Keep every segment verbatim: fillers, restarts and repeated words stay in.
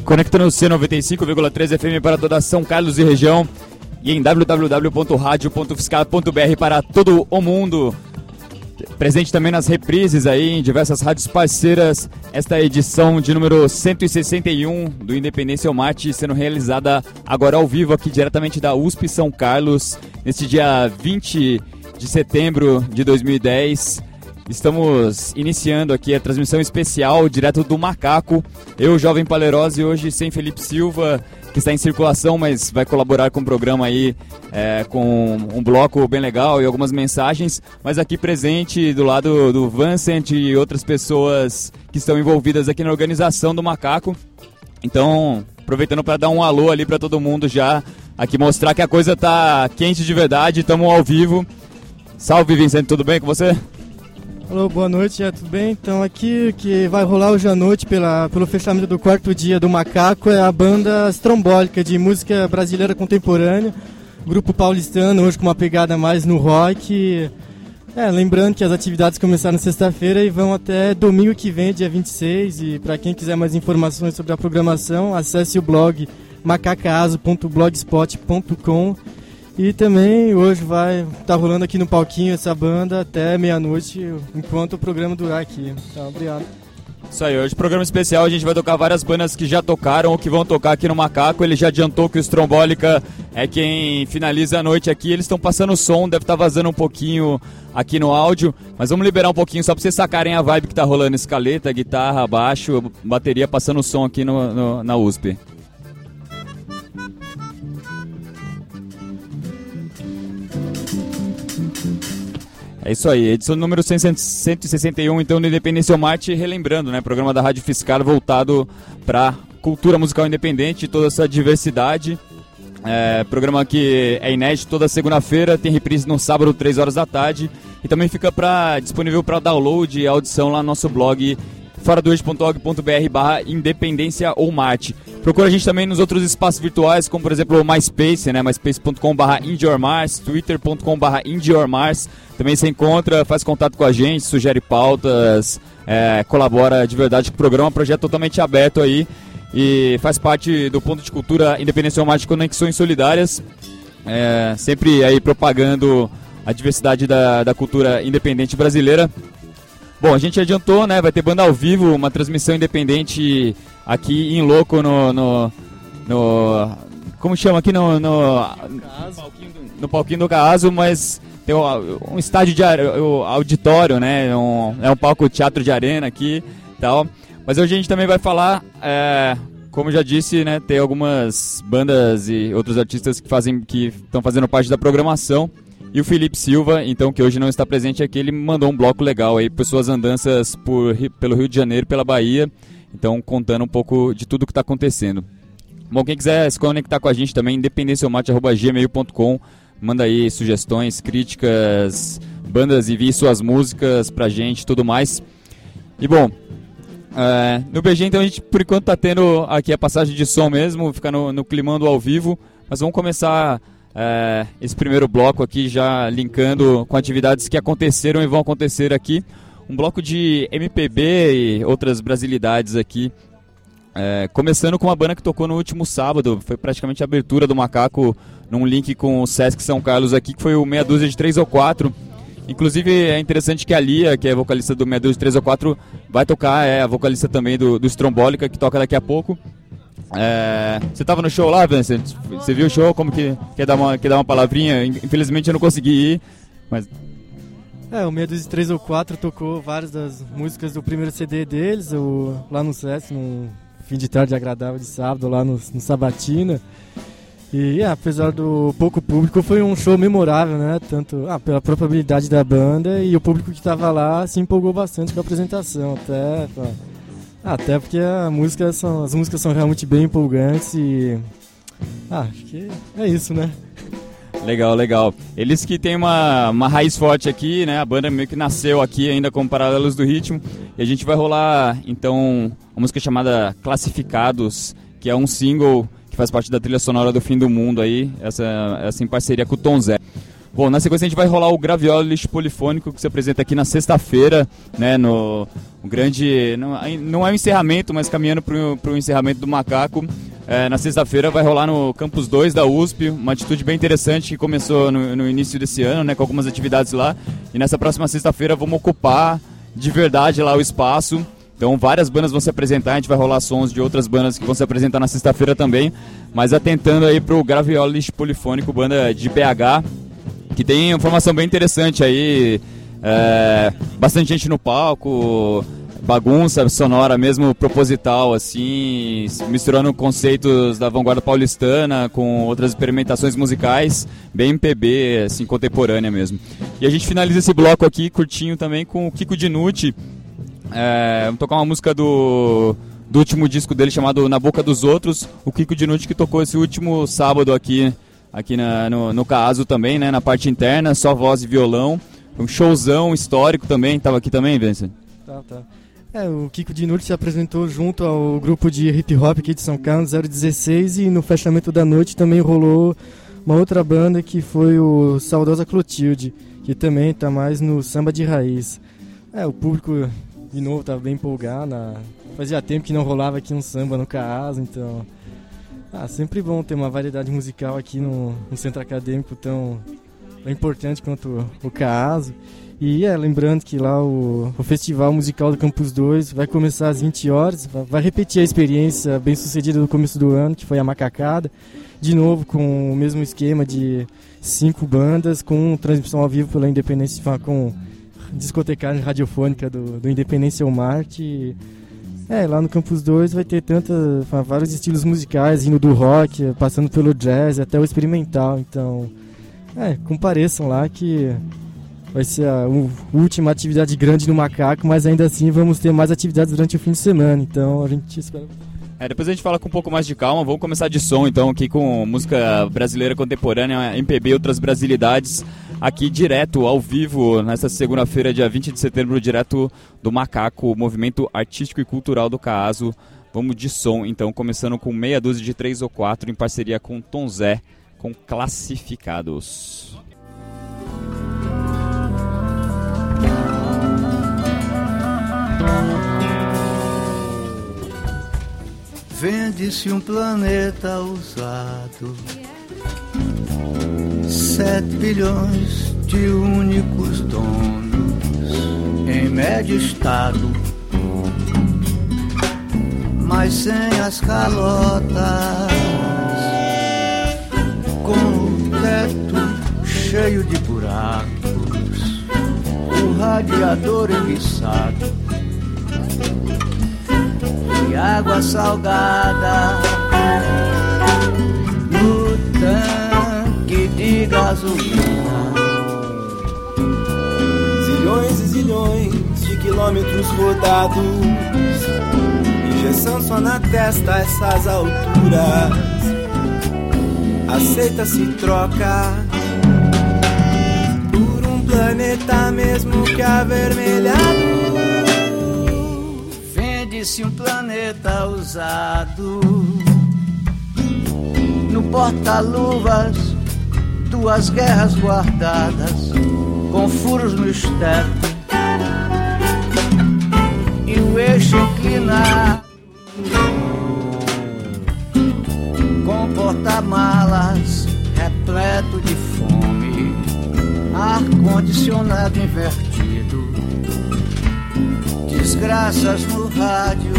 conectando o C noventa e cinco vírgula três F M para toda São Carlos e região e em w w w ponto radio ponto fiscal ponto b r para todo o mundo. Presente também nas reprises aí em diversas rádios parceiras. Esta é a edição de número cento e sessenta e um do Independência ou Marte, sendo realizada agora ao vivo aqui diretamente da U S P São Carlos, neste dia vinte de setembro de dois mil e dez. Estamos iniciando aqui a transmissão especial direto do Macaco. Eu, Jovem Palerose, hoje sem Felipe Silva, que está em circulação, mas vai colaborar com o programa aí, é, com um bloco bem legal e algumas mensagens. Mas aqui presente do lado do Vincent e outras pessoas que estão envolvidas aqui na organização do Macaco. Então, aproveitando para dar um alô ali para todo mundo já, aqui mostrar que a coisa tá quente de verdade, estamos ao vivo. Salve, Vincent, tudo bem com você? Alô, boa noite, é, tudo bem? Então aqui que vai rolar hoje à noite pela, pelo fechamento do quarto dia do Macaco é a banda Strombólica de música brasileira contemporânea, grupo paulistano, hoje com uma pegada mais no rock. É, lembrando que as atividades começaram sexta-feira e vão até domingo que vem, dia vinte e seis, e para quem quiser mais informações sobre a programação, acesse o blog macacaaso ponto blogspot ponto com. E também hoje vai estar tá rolando aqui no palquinho essa banda até meia-noite, enquanto o programa durar aqui. Então, obrigado. Isso aí, hoje programa especial, a gente vai tocar várias bandas que já tocaram ou que vão tocar aqui no Macaco. Ele já adiantou que o Strombólica é quem finaliza a noite aqui. Eles estão passando o som, deve estar tá vazando um pouquinho aqui no áudio, mas vamos liberar um pouquinho só para vocês sacarem a vibe que tá rolando: escaleta, guitarra, baixo, bateria passando o som aqui no, no, na U S P. É isso aí, edição número cento e sessenta e um, então, do Independência ou Marte, relembrando, né, programa da Rádio Fiscal voltado para cultura musical independente, toda essa diversidade. É, programa que é inédito toda segunda-feira, tem reprise no sábado, três horas da tarde, e também fica pra, disponível para download e audição lá no nosso blog fora do eixo ponto org ponto b r barra Independência ou Marte. Procura a gente também nos outros espaços virtuais, como por exemplo o MySpace, né? myspace ponto com barra indieormars, twitter ponto com barra indieormars. Também se encontra, faz contato com a gente, sugere pautas, é, colabora de verdade com o programa, projeto totalmente aberto aí e faz parte do Ponto de Cultura Independência ou Marte Conexões Solidárias, é, sempre aí propagando a diversidade da, da cultura independente brasileira. Bom, a gente adiantou, né? Vai ter banda ao vivo, uma transmissão independente aqui em loco no, no, no como chama aqui no no, no palquinho do Caaso, mas tem um, um estádio de um auditório, né? Um, é um palco teatro de arena aqui, tal. Mas hoje a gente também vai falar, é, como já disse, né? Tem algumas bandas e outros artistas que fazem, que estão fazendo parte da programação. E o Felipe Silva, então, que hoje não está presente aqui, ele mandou um bloco legal aí por suas andanças por, pelo Rio de Janeiro, pela Bahia. Então, contando um pouco de tudo que está acontecendo. Bom, quem quiser se conectar com a gente também, independência ou marte arroba gmail ponto com. Manda aí sugestões, críticas, bandas, envie suas músicas pra gente, tudo mais. E bom, é, no B G, então, a gente por enquanto tá tendo aqui a passagem de som mesmo, ficar no, no climando ao vivo. Mas vamos começar... É, esse primeiro bloco aqui já linkando com atividades que aconteceram e vão acontecer aqui. Um bloco de M P B e outras brasilidades aqui, é, começando com uma banda que tocou no último sábado. Foi praticamente a abertura do Macaco num link com o Sesc São Carlos aqui, que foi o Meia Dúzia de três ou quatro. Inclusive é interessante que a Lia, que é vocalista do Meia Dúzia de três ou quatro, vai tocar, é a vocalista também do, do Strombólica, que toca daqui a pouco. É, você estava no show lá, Vincent? Você viu o show? Como que quer dar uma, quer dar uma palavrinha? Infelizmente eu não consegui ir, mas... É, o Meia Dúzia de três ou quatro tocou várias das músicas do primeiro C D deles, o, lá no S E S, num fim de tarde agradável de sábado, lá no, no Sabatina. E é, apesar do pouco público, foi um show memorável, né? Tanto ah, pela própria habilidade da banda, e o público que estava lá se empolgou bastante com a apresentação, até... Pra... Até porque a música são, as músicas são realmente bem empolgantes e... Ah, acho que é isso, né? Legal, legal. Eles que têm uma, uma raiz forte aqui, né? A banda meio que nasceu aqui ainda como Paralelos do Ritmo. E a gente vai rolar, então, uma música chamada Classificados, que é um single que faz parte da trilha sonora do Fim do Mundo aí, essa, essa em parceria com o Tom Zé. Bom, na sequência a gente vai rolar o Gravioli Lixo Polifônico, que se apresenta aqui na sexta-feira, né, no um grande... Não, não é um encerramento, mas caminhando para o encerramento do Macaco. É, na sexta-feira vai rolar no Campus dois da U S P, uma atitude bem interessante que começou no, no início desse ano, né, com algumas atividades lá. E nessa próxima sexta-feira vamos ocupar de verdade lá o espaço. Então várias bandas vão se apresentar, a gente vai rolar sons de outras bandas que vão se apresentar na sexta-feira também. Mas atentando aí pro Gravioli Lixo Polifônico, banda de B H, que tem informação bem interessante aí, é, bastante gente no palco, bagunça sonora mesmo proposital, assim, misturando conceitos da vanguarda paulistana com outras experimentações musicais, bem M P B, assim, contemporânea mesmo. E a gente finaliza esse bloco aqui, curtinho também, com o Kiko Dinucci. É, vamos tocar uma música do, do último disco dele chamado Na Boca dos Outros. O Kiko Dinucci que tocou esse último sábado aqui, aqui na, no, no Caso também, né, na parte interna, só voz e violão. Um showzão histórico também, tava aqui também, Vincent? Tá, tá. É, o Kiko Dinucci se apresentou junto ao grupo de hip hop aqui de São Carlos, zero dezesseis, e no fechamento da noite também rolou uma outra banda que foi o Saudosa Clotilde, que também tá mais no samba de raiz. É, o público, de novo, tava bem empolgado, na... fazia tempo que não rolava aqui um samba no Caso, então... Ah, sempre bom ter uma variedade musical aqui no, no centro acadêmico tão, tão importante quanto o Caso. E é, lembrando que lá o, o Festival Musical do Campus dois vai começar às vinte horas, vai repetir a experiência bem sucedida do começo do ano, que foi a Macacada, de novo com o mesmo esquema de cinco bandas, com transmissão ao vivo pela Independência, com discotecagem radiofônica do, do Independência ou Marte. É, lá no Campus dois vai ter tanta, vários estilos musicais, indo do rock, passando pelo jazz até o experimental, então é, compareçam lá que vai ser a última atividade grande no Macaco, mas ainda assim vamos ter mais atividades durante o fim de semana, então a gente espera... É, depois a gente fala com um pouco mais de calma, vamos começar de som então aqui com música brasileira contemporânea, M P B e outras brasilidades, aqui direto, ao vivo, nesta segunda-feira, dia vinte de setembro, direto do Macaco, Movimento Artístico e Cultural do Caso. Vamos de som então, começando com meia dúzia de três ou quatro, em parceria com Tom Zé, com Classificados. Vende-se um planeta usado, sete bilhões de únicos donos, em médio estado, mas sem as calotas, com o teto cheio de buracos, o radiador enguiçado e água salgada no tanque de gasolina. Zilhões e zilhões de quilômetros rodados, injeção só na testa, essas alturas. Aceita-se troca por um planeta mesmo que avermelhado. Vende-se um planeta usado, no porta-luvas, duas guerras guardadas, com furos no esteto e o eixo inclinado, com porta-malas repleto de fome, ar-condicionado invertido, desgraças no rádio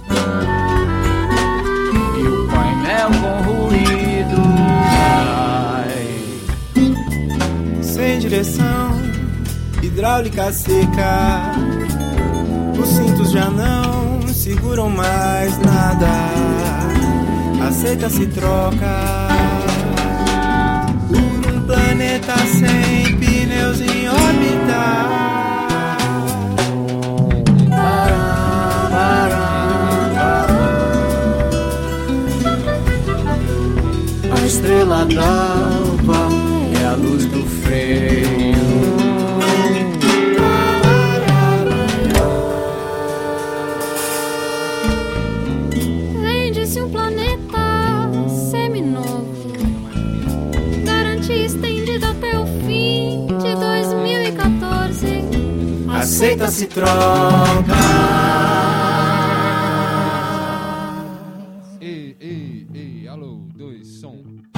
e o painel com ruído. Ai. Sem direção, hidráulica seca, os cintos já não seguram mais nada. Aceita-se troca por um planeta sem pneus em órbita. A estrela d'alva é a luz do freio. Vende-se um planeta seminovo, garantia estendida até o fim. aceita, se troca. Ei, ei, ei, alô, dois, som.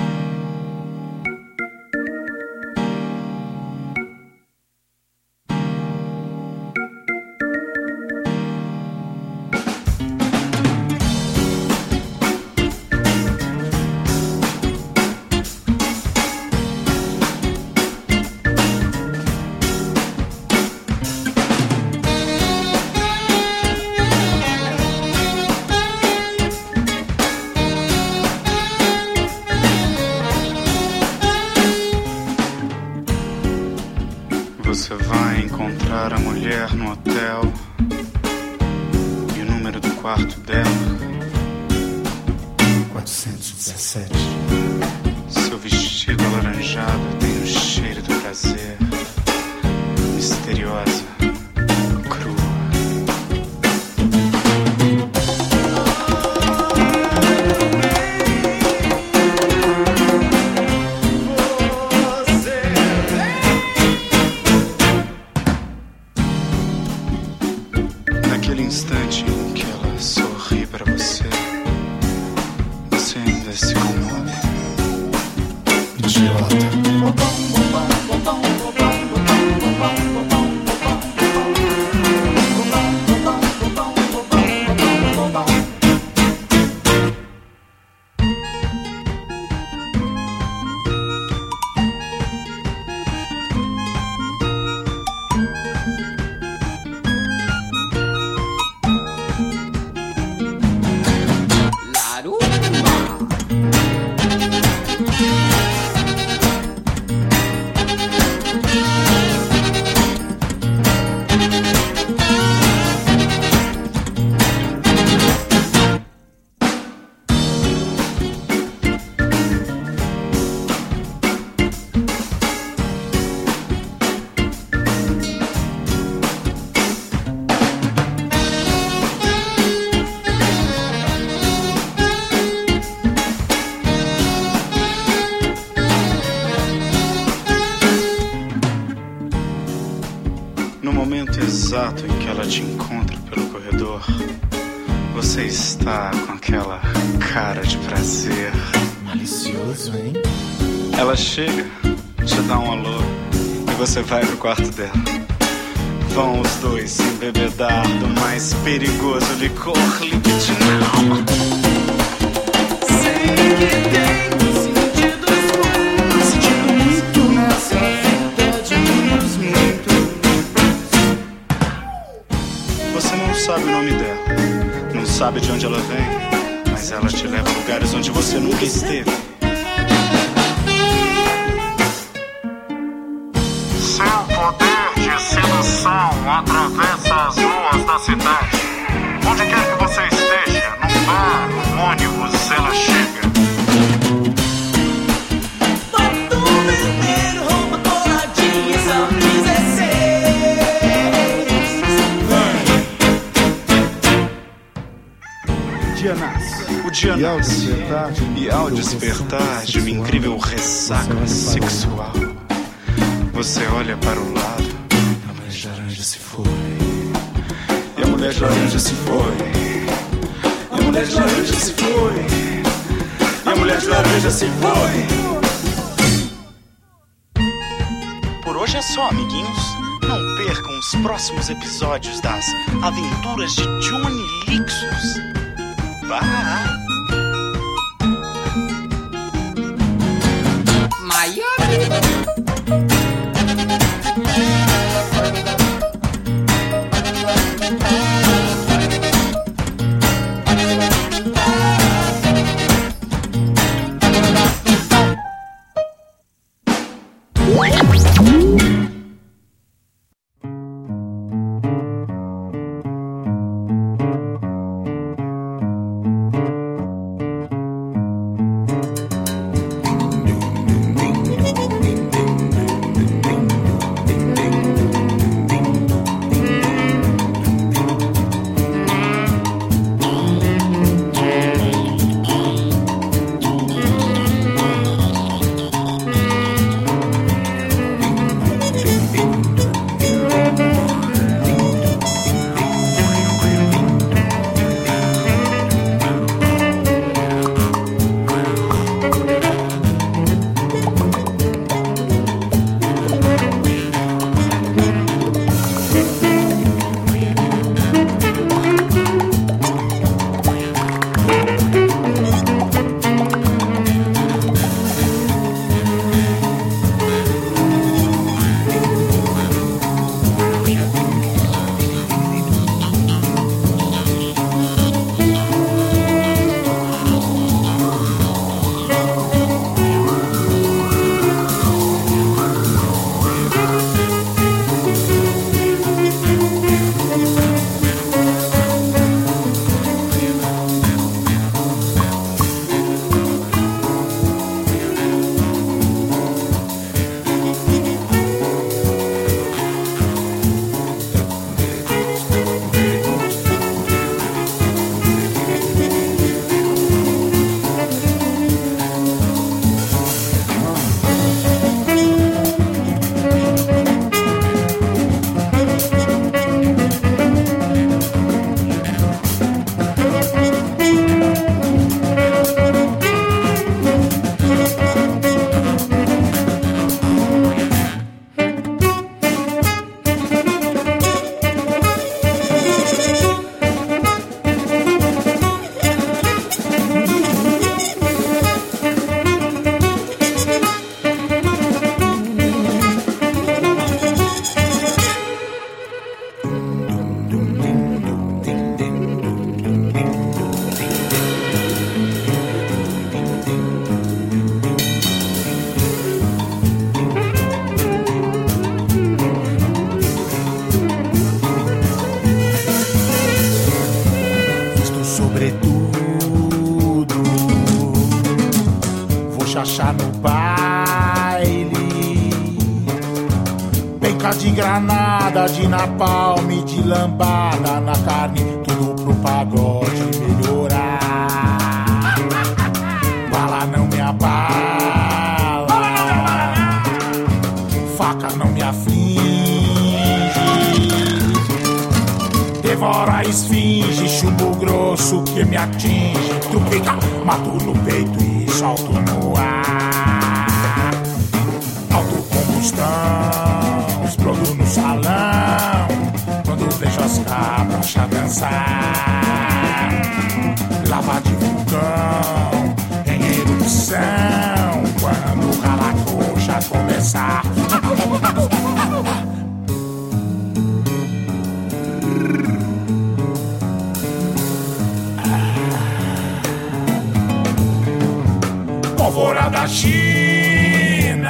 Você vai encontrar a mulher no hotel e o número do quarto dela quatrocentos e dezessete. Seu vestido alaranjado tem o cheiro do prazer, misteriosa, crua. Naquele instante em que ela sorri para você, você ainda se comove. Idiota. No momento exato em que ela te encontra pelo corredor, você está com aquela cara de prazer. Malicioso, hein? Ela chega, te dá um alô e você vai pro quarto dela. Vão os dois se embebedar do mais perigoso licor libidinal. Sei que tem sentidos bons, sentido muito nessa vida de muitos, muitos. Você não sabe o nome dela, não sabe de onde ela vem, mas ela te leva a lugares onde você nunca esteve. Seu poder de sedução atravessa as ruas da cidade. Onde quer que você esteja, num bar, num ônibus, ela chega. Batom vermelho, roupa coladinha, são dezesseis. O dia nasce, o dia E ao nasce, despertar de e ao despertar de uma incrível ressaca sexual, você olha para o lado, a mulher de laranja se foi, e a mulher de laranja se foi, e a mulher de laranja se foi, e a mulher de laranja se foi. Por hoje é só, amiguinhos. Não percam os próximos episódios das Aventuras de Johnny Lixus. Bye! Visto sobretudo, vou chachar no baile. Penca de granada, de napalm, de lambada na carne, tudo pro pagode melhorar. Bala não me abala, faca não me aflige. Devora a esfinge, chumbo grosso que me atinge. Trupica, mato no peito e solto no ar. Autocombustão, explodo no salão quando vejo as cabras dançar. Lava de vulcão em erupção quando o rala-coxa começar. Pólvora da China,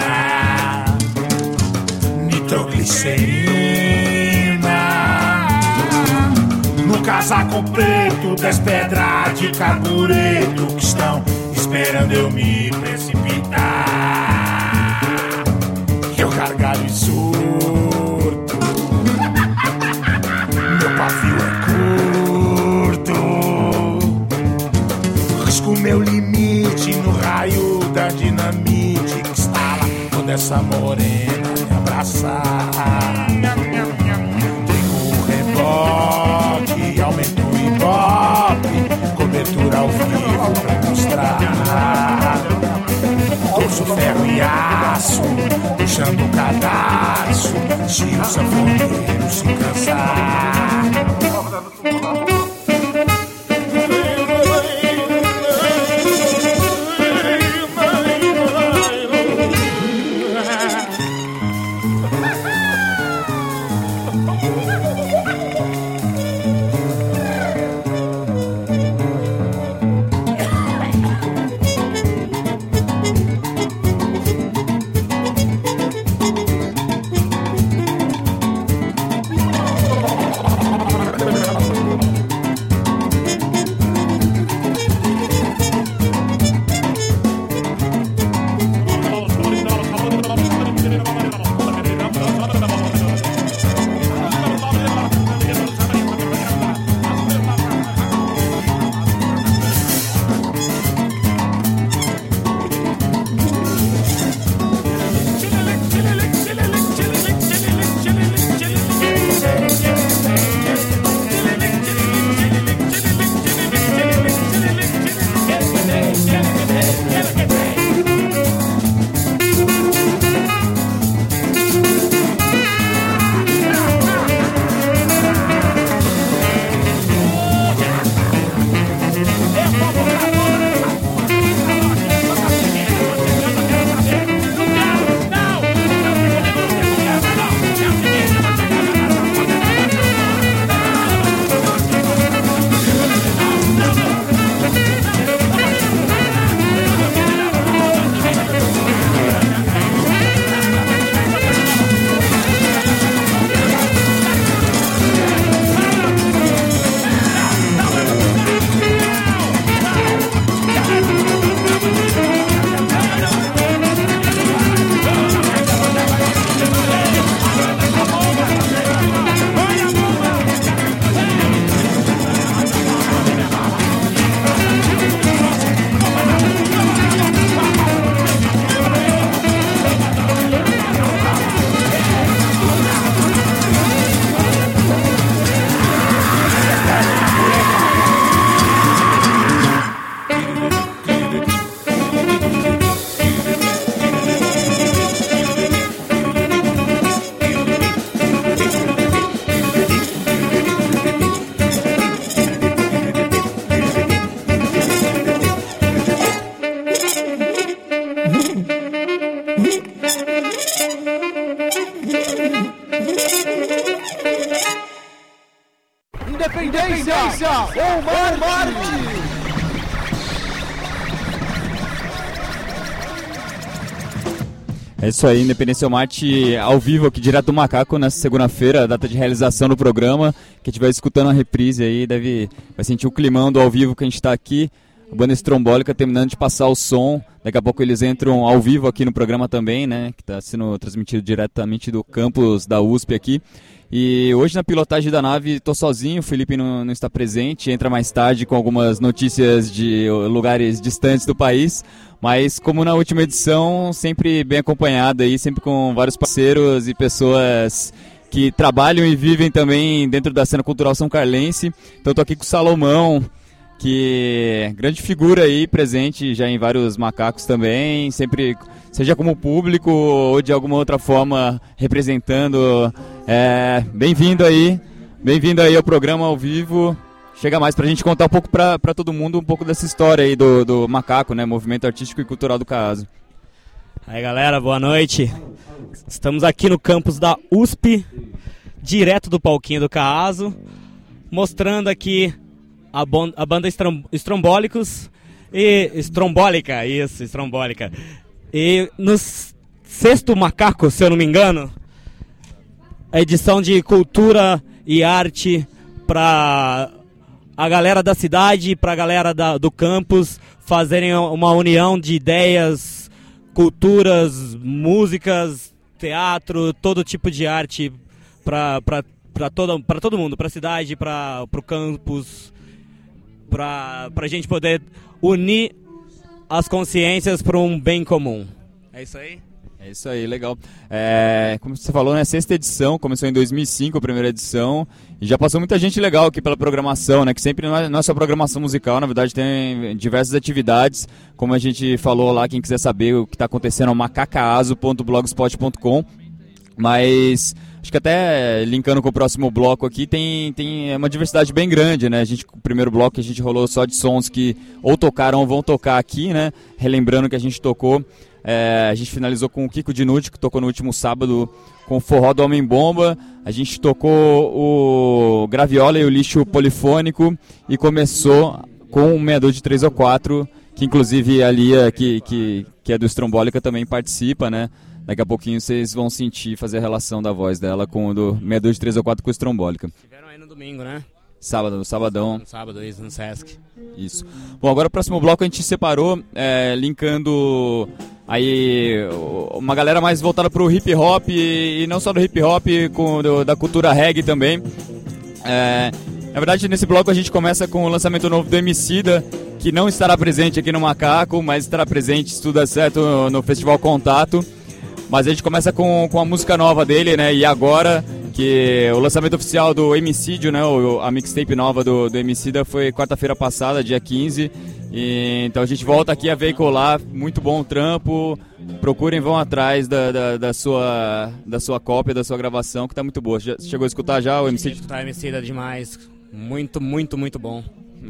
nitroglicerina, no casaco preto, dez pedras de carbureto que estão esperando eu me precipitar. Eu gargalho e surto, meu pavio é curto, risco meu limite no raio da dinamite que estala quando essa morena me abraçar. Tenho o reboque, aumento o ibope, cobertura ao vivo pra mostrar. Torço ferro e aço, puxando o cadarço, se o sanfoneiro se cansar. Independência ou morte! É isso aí, Independência ou Marte ao vivo aqui direto do Macaco nessa segunda-feira, data de realização do programa. Quem estiver escutando a reprise aí deve vai sentir o climão do ao vivo que a gente está aqui. A banda Estrombólica terminando de passar o som. Daqui a pouco eles entram ao vivo aqui no programa também, né? Que está sendo transmitido diretamente do campus da U S P aqui. E hoje na pilotagem da nave estou sozinho, o Felipe não, não está presente, entra mais tarde com algumas notícias de lugares distantes do país. Mas como na última edição, sempre bem acompanhado aí, sempre com vários parceiros e pessoas que trabalham e vivem também dentro da cena cultural são carlense. Então estou aqui com o Salomão, que é grande figura aí, presente já em vários macacos também, sempre, seja como público ou de alguma outra forma representando. É, bem-vindo aí, bem-vindo aí ao programa ao vivo. Chega mais pra gente contar um pouco pra, pra todo mundo um pouco dessa história aí do, do Macaco, né, Movimento Artístico e Cultural do Caazo. Aí galera, boa noite. Estamos aqui no campus da U S P, direto do palquinho do Caazo, mostrando aqui a, bon- a banda Estrom- Estrombólicos e Estrombólica, isso, Estrombólica. E no sexto Macaco, se eu não me engano, a edição de cultura e arte para a galera da cidade, para a galera da, do campus fazerem uma união de ideias, culturas, músicas, teatro, todo tipo de arte para todo, para todo mundo, para a cidade, para o campus, para a gente poder unir as consciências para um bem comum. É isso aí? É isso aí, legal. É, como você falou, né, sexta edição, começou em dois mil e cinco a primeira edição, e já passou muita gente legal aqui pela programação, né, que sempre não é, não é só programação musical, na verdade tem diversas atividades, como a gente falou lá, quem quiser saber o que está acontecendo é o macacaazo ponto blogspot ponto com, mas acho que até linkando com o próximo bloco aqui, tem, tem uma diversidade bem grande, né, a gente, o primeiro bloco a gente rolou só de sons que ou tocaram ou vão tocar aqui, né, relembrando que a gente tocou. É, a gente finalizou com o Kiko Dinucci, que tocou no último sábado com o Forró do Homem-Bomba. A gente tocou o Graviola e o Lixo Polifônico e começou com o Meador de três ou quatro, que inclusive a Lia, que, que, que é do Estrombólica, também participa, né? Daqui a pouquinho vocês vão sentir, fazer a relação da voz dela com o do Meador de três ou quatro com o Estrombólica. Tiveram aí no domingo, né? Sábado, no sabadão. No sábado, isso, no Sesc. Isso. Bom, agora o próximo bloco a gente separou, é, linkando aí uma galera mais voltada pro hip hop e, e não só do hip hop, com, do, da cultura reggae também. É, na verdade, nesse bloco a gente começa com o lançamento novo do Emicida, que não estará presente aqui no Macaco, mas estará presente, se tudo der certo, no, no Festival Contato. Mas a gente começa com, com a música nova dele, né? E agora, que o lançamento oficial do Emicídio, né? O, a mixtape nova do, do Emicida foi quarta-feira passada, dia quinze. E, então a gente volta aqui a veicular, muito bom trampo. Procurem, vão atrás da, da, da, sua, da sua cópia, da sua gravação, que tá muito boa. Já, chegou a escutar já o Emicida? Escutar Emicida demais. Muito, muito, muito bom.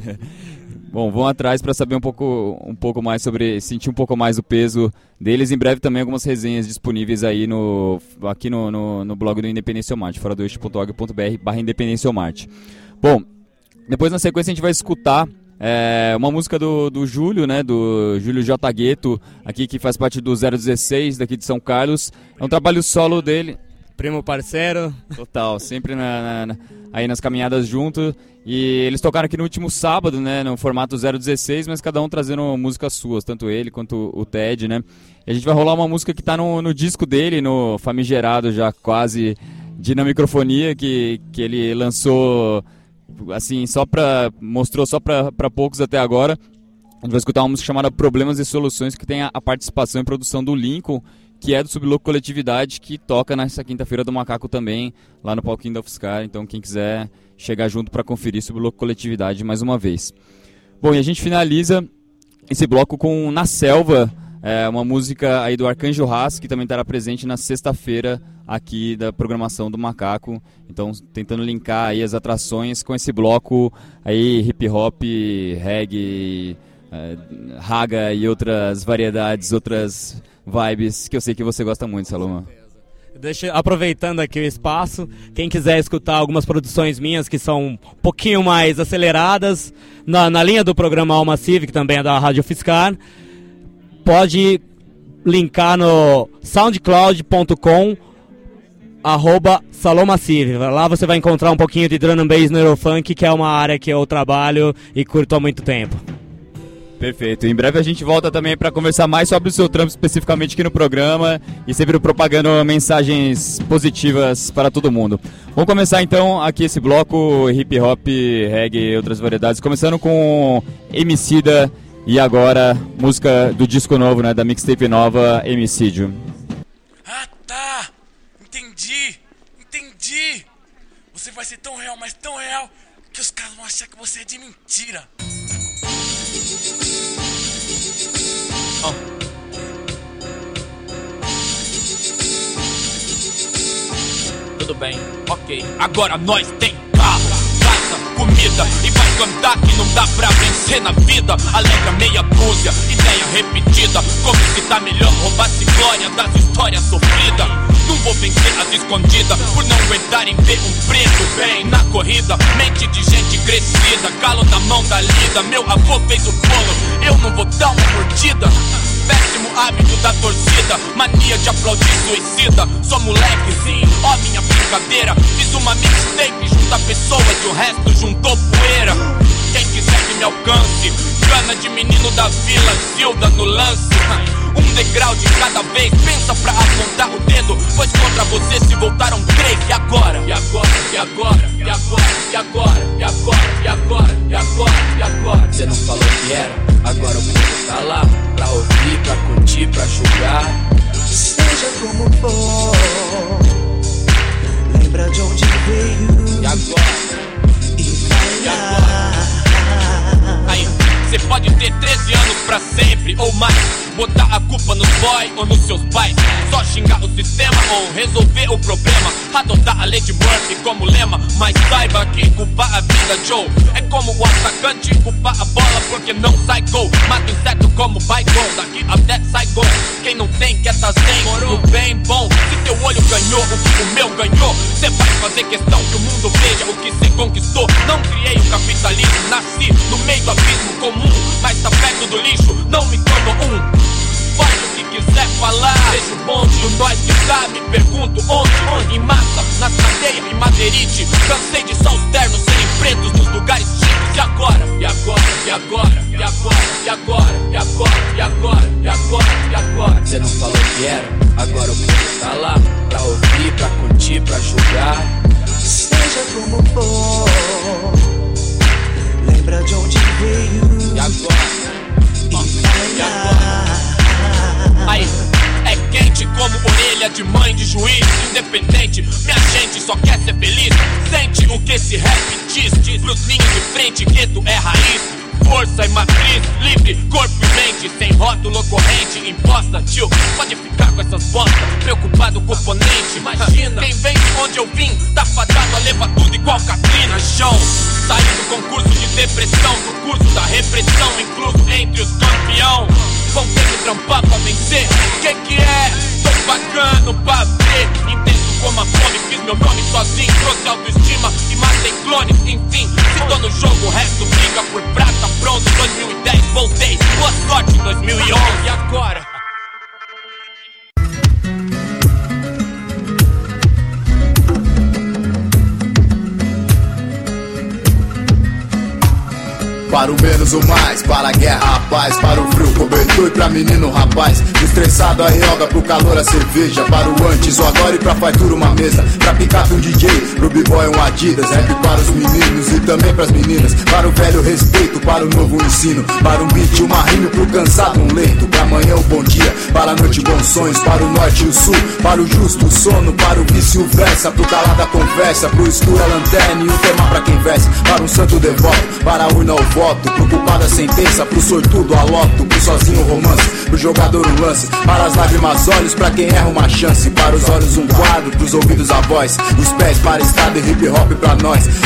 Bom, vão atrás para saber um pouco, um pouco mais sobre, sentir um pouco mais o peso deles. Em breve também algumas resenhas disponíveis aí no, aqui no, no, no blog do Independência ou Marte, fora do eixo ponto org ponto br barra Independência ou Marte. Bom, depois na sequência a gente vai escutar é, uma música do, do Júlio, né, do Júlio J. Gueto, aqui que faz parte do zero dezesseis, daqui de São Carlos. É um trabalho solo dele. Primo parceiro. Total, sempre na, na, na, aí nas caminhadas junto. E eles tocaram aqui no último sábado, né, no formato zero dezesseis, mas cada um trazendo músicas suas, tanto ele quanto o Ted, né. E a gente vai rolar uma música que tá no, no disco dele, no famigerado já quase Dinamicrofonia, que, que ele lançou, assim, só pra, mostrou só pra, pra poucos até agora. A gente vai escutar uma música chamada Problemas e Soluções, que tem a, a participação e produção do Lincoln, que é do Subloco Coletividade, que toca nessa quinta-feira do Macaco também, lá no palquinho da UFSCar. Então quem quiser chegar junto para conferir Subloco Coletividade mais uma vez. Bom, e a gente finaliza esse bloco com Na Selva, é, uma música aí do Arcanjo Haas, que também estará presente na sexta-feira aqui da programação do Macaco. Então tentando linkar aí as atrações com esse bloco aí hip hop, reggae, é, raga e outras variedades, outras vibes que eu sei que você gosta muito, Salomão. Deixa, aproveitando aqui o espaço, quem quiser escutar algumas produções minhas que são um pouquinho mais aceleradas, na, na linha do programa Alma Civic, que também é da Rádio Fiscar, pode linkar no soundcloud ponto com arroba Saloma Civic. Lá você vai encontrar um pouquinho de drum and bass neurofunk, que é uma área que eu trabalho e curto há muito tempo. Perfeito. Em breve a gente volta também para conversar mais sobre o seu trampo especificamente aqui no programa e sempre propagando mensagens positivas para todo mundo. Vamos começar então aqui esse bloco hip hop, reggae e outras variedades, começando com Emicida e agora música do disco novo, né, da mixtape nova, Emicídio. Ah, tá. Entendi. Entendi. Você vai ser tão real, mas tão real que os caras vão achar que você é de mentira. Oh. Tudo bem, ok. Agora nós tem carro, casa, comida e vai cantar que não dá pra vencer na vida. Alegra meia dúzia, ideia repetida. Como se tá melhor roubar-se glória das histórias sofridas. Não vou vencer as escondidas por não aguentarem ver um preto bem na corrida. Mente de gente crescida, calo na mão da lida. Meu avô fez o bolo, eu não vou dar uma mordida. Péssimo hábito da torcida, mania de aplaudir suicida. Sou moleque, sim, ó minha brincadeira. Fiz uma mixtape, junta pessoas e o resto juntou poeira. Quem quiser que me alcance, cana de menino da vila, Zilda no lance. Um degrau de cada vez, pensa pra apontar o dedo, pois contra você se voltaram três. E agora? E agora? E agora? E agora? E agora? E agora? E agora? E agora? E agora? Você não falou que era, agora o povo tá lá pra ouvir, pra curtir, pra julgar. Seja como for, lembra de onde veio. E agora? E vai E agora? Aí, você pode ter treze anos pra sempre ou mais, botar a culpa nos boys ou nos seus pais, só xingar o sistema ou resolver o problema, adotar a lei de Murphy como lema. Mas saiba que culpar a vida, Joe, é como o atacante culpar a bola porque não sai gol. Mata inseto como vai gol, daqui até sai gol. Quem não tem quer tá sem, no bem bom. Se teu olho ganhou o que o meu ganhou, cê vai fazer questão que o mundo veja o que cê conquistou. Não criei o capitalismo, nasci no meio do abismo comum, mas tá perto do lixo, não me torno um. Faz o que quiser falar, vejo o bonde, o nós que tá, me pergunto onde, onde, em massa, nas cadeias, em madeirite. Cansei de só os ternos serem pretos nos lugares chiques. E agora? E agora? E agora? E agora? E agora? E agora? E agora? E agora? E agora? Você não falou que era, agora o povo tá lá pra ouvir, pra curtir, pra julgar. Seja como for, lembra de onde veio. E agora? E agora? Aí, é quente como orelha de mãe de juiz. Independente, minha gente só quer ser feliz. Sente o que esse rap diz, diz pros ninhos de frente, gueto é raiz. Força e matriz, livre, corpo e mente, sem rótulo corrente imposta, tio, pode ficar com essas bostas, preocupado com o oponente. Imagina, quem vem de onde eu vim, tá fadado a levar tudo igual Katrina. Chão, saí do concurso de depressão, do curso da repressão, incluso entre os campeão. Vão ter que trampar pra vencer, quem que é? Tô pagando pra ver, intenso como a fome, fiz meu nome sozinho, trouxe autoestima e matei clones. Enfim, se tô no jogo, o resto briga por prata, bronze. Dois mil e dez, voltei, boa sorte dois mil e onze. E agora? Para o menos o mais, para a guerra a paz, para o frio cobertor e pra menino rapaz. Do estressado a yoga, pro calor a cerveja, para o antes o agora e pra fartura uma mesa. Pra picape um D J, pro b-boy um Adidas, rap para os meninos e também pras meninas. Para o velho respeito, para o novo ensino, para um beat uma rima pro cansado um leito. Pra amanhã um bom dia, para a noite bons sonhos, para o norte e o sul, para o justo o sono, para o vício versa, pro calado a conversa, pro escuro a lanterna e o tema pra quem versa. Para um santo devoto, para a urna o voto, pro culpado a sentença, pro sortudo a loto, pro sozinho o romance, pro jogador o lance, para as lágrimas olhos, pra quem erra uma chance, para os olhos um quadro, pros ouvidos a voz, os pés para a estrada e hip hop pra nós, pras contas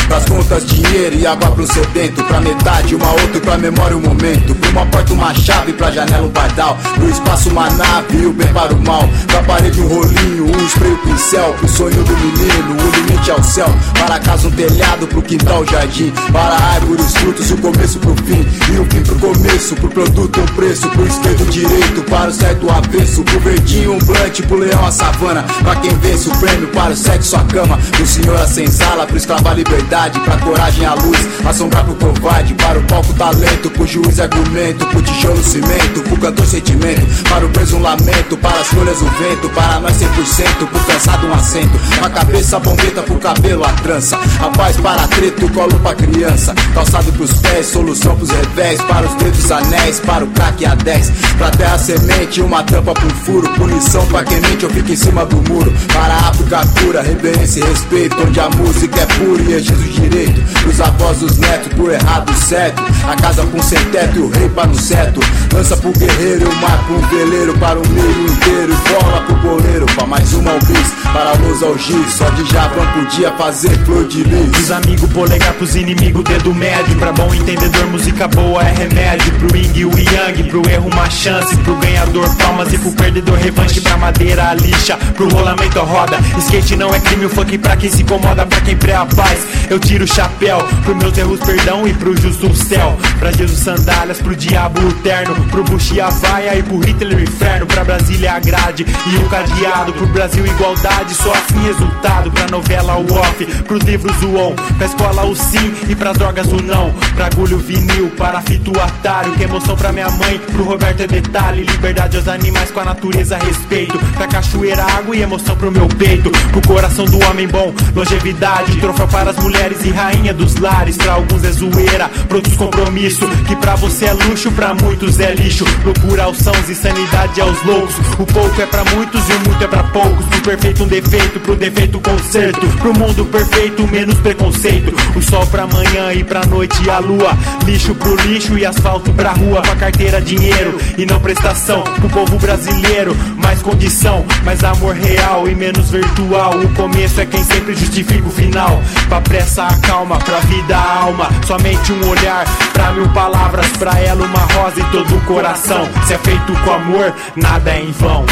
contas, dinheiro e água pro sedento. Pra metade uma outra e pra memória um momento. Pra uma porta uma chave, pra janela um pardal. Pro espaço uma nave e o bem para o mal. Pra parede um rolinho, um spray, um pincel. Pro sonho do menino, o limite ao céu. Para casa um telhado, pro quintal o jardim. Para a árvore os frutos, o começo pro fim. E o fim pro começo, pro produto um preço. Pro esquerdo direito, para o certo o avesso. Pro verdinho um blunt, pro leão a savana. Pra quem vence o prêmio, para o sexo a cama. Pro senhor a senzala, pro escravo a liberdade. Pra coragem a luz, assombrar pro covarde. Para o palco talento, pro juiz argumento. Pro tijolo cimento, pro cantor sentimento. Para o preso um lamento, para as folhas um vento. Para nós cem por cento, pro cansado um assento. Pra cabeça a bombeta, pro cabelo a trança. A paz para a treta, o colo pra criança. Calçado pros pés, solução pros revés. Para os dedos anéis, para o craque a dez. Pra terra semente, uma tampa pro furo. Punição pra quem mente ou fica em cima do muro. Para a África cura, reverência e respeito. Onde a música é pura e exige o direito. Pros avós dos netos, pro errado e certo. A casa com sem teto e o rei para no seto. Lança pro guerreiro e o mar pro veleiro. Para o meio inteiro e bola pro goleiro. Pra mais uma albiz, para a luz ao giz. Só de Javan podia fazer flor de lis. Os amigos polegar pros inimigos, dedo médio. Pra bom entendedor, música boa é remédio. Pro yin e o yang, pro erro uma chance. Pro ganhador palmas e pro perdedor revanche. Pra madeira a lixa, pro rolamento a roda. Skate não é crime, o funk pra quem se incomoda. Pra quem pré a paz, eu tiro o chapéu. Pro meus erros perdão e pro justo o céu. Pra Jesus sandálias, pro diabo o terno. Pro Bush a vaia e pro Hitler o inferno. Pra Brasília a grade e o cadeado. Pro Brasil igualdade, só assim resultado. Pra novela o off, pros livros o on. Pra escola o sim e pras drogas o não. Pra agulho vinil, para fita o atalho. Que emoção pra minha mãe, pro Roberto é detalhe. Liberdade aos animais, com a natureza respeito. Pra cachoeira água e emoção pro meu peito. Pro coração do homem bom, longevidade. Troféu para as mulheres e rainha dos lares. Pra alguns é zoeira, pra outros compromisso. Que pra você é luxo, pra muitos é lixo. Procura aos sãos e sanidade aos loucos. O pouco é pra muitos e o muito é pra poucos. Pro perfeito um defeito, pro defeito conserto. Pro mundo perfeito, menos preconceito. O sol pra manhã e pra noite a lua. Lixo pro lixo e asfalto pra rua. Com a carteira dinheiro e não prestação. Pro povo brasileiro, mais condição, mais amor real e menos virtual. O começo é quem sempre justifica o final. Pra pressa a calma, pra vida a alma. Somente um olhar, pra mil palavras. Pra ela uma rosa e todo o coração. Se é feito com amor, nada é em vão.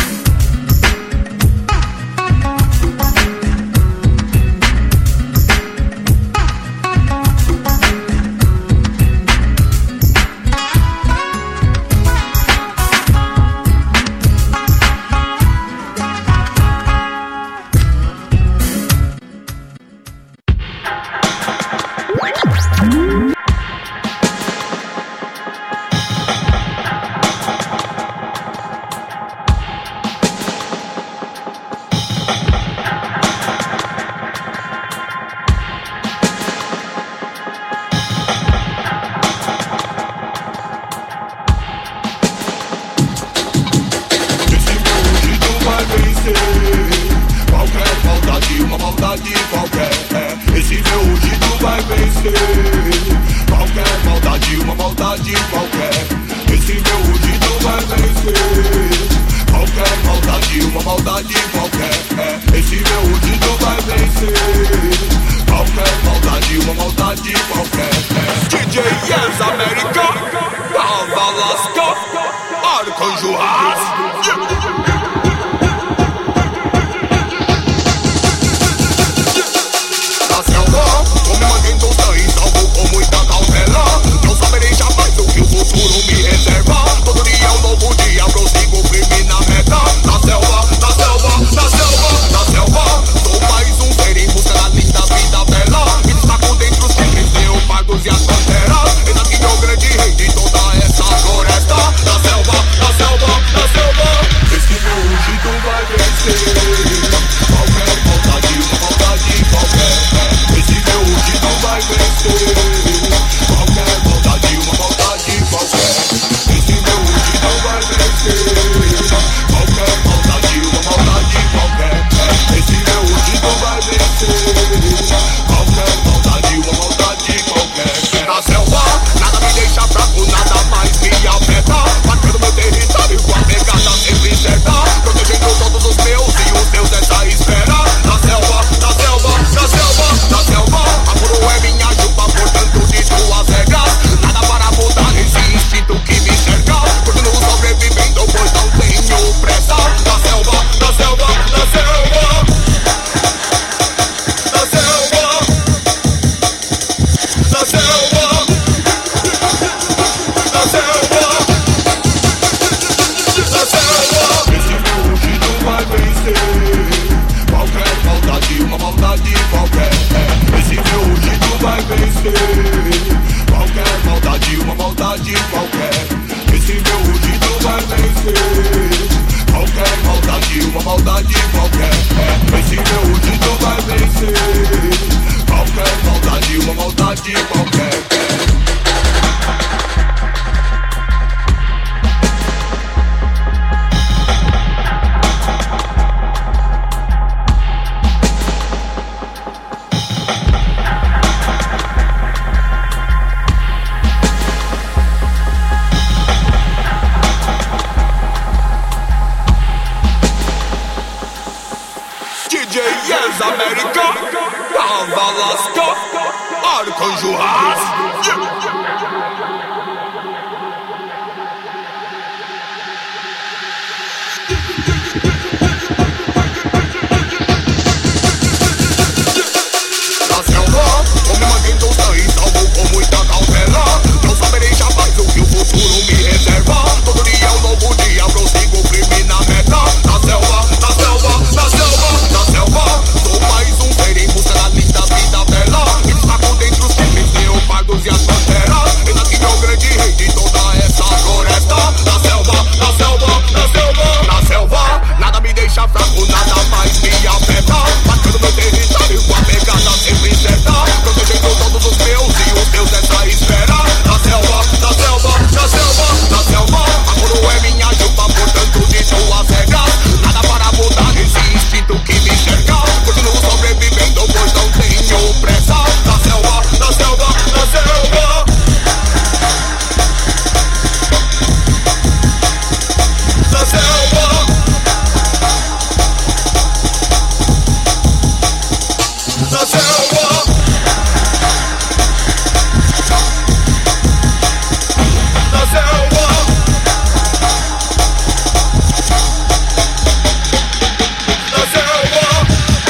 Na selva, na selva, na selva, sou mais um ser em busca da Arcanjo Ras. Na selva, vou me mantendo sã e salvo com muita cautela. Não saberei jamais o que o futuro me reserva. Todo dia é um novo dia, prossigo firme na meta. Na selva, na selva, na selva, na selva. Sou mais um ser em busca da linda vida bela. Me destaco dentre os tigres, leopardos e as panteras. Eis aqui meu grande rei de toda essa floresta. Na selva, na selva, na selva, na selva. Nada me deixa fraco, nada mais me afeta. Marcando meu território com a pegada sempre certa. Protegendo todos os meus e os teus nessa espera. Na selva, na selva, na selva, na selva. A coroa é minha juba, portanto de tuas regras. Nada para mudar esse instinto que me cerca. Continuo sobrevivendo, pois não tenho pressa. Na selva, na selva, na selva. Na selva. Na selva. Na selva. Na selva.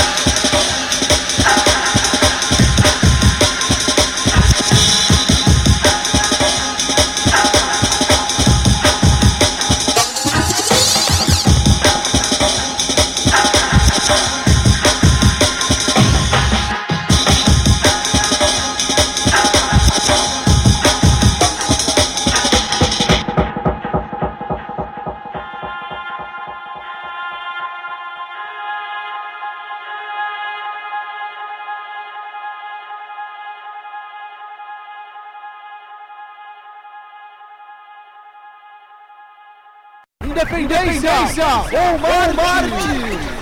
Independência ou Marte!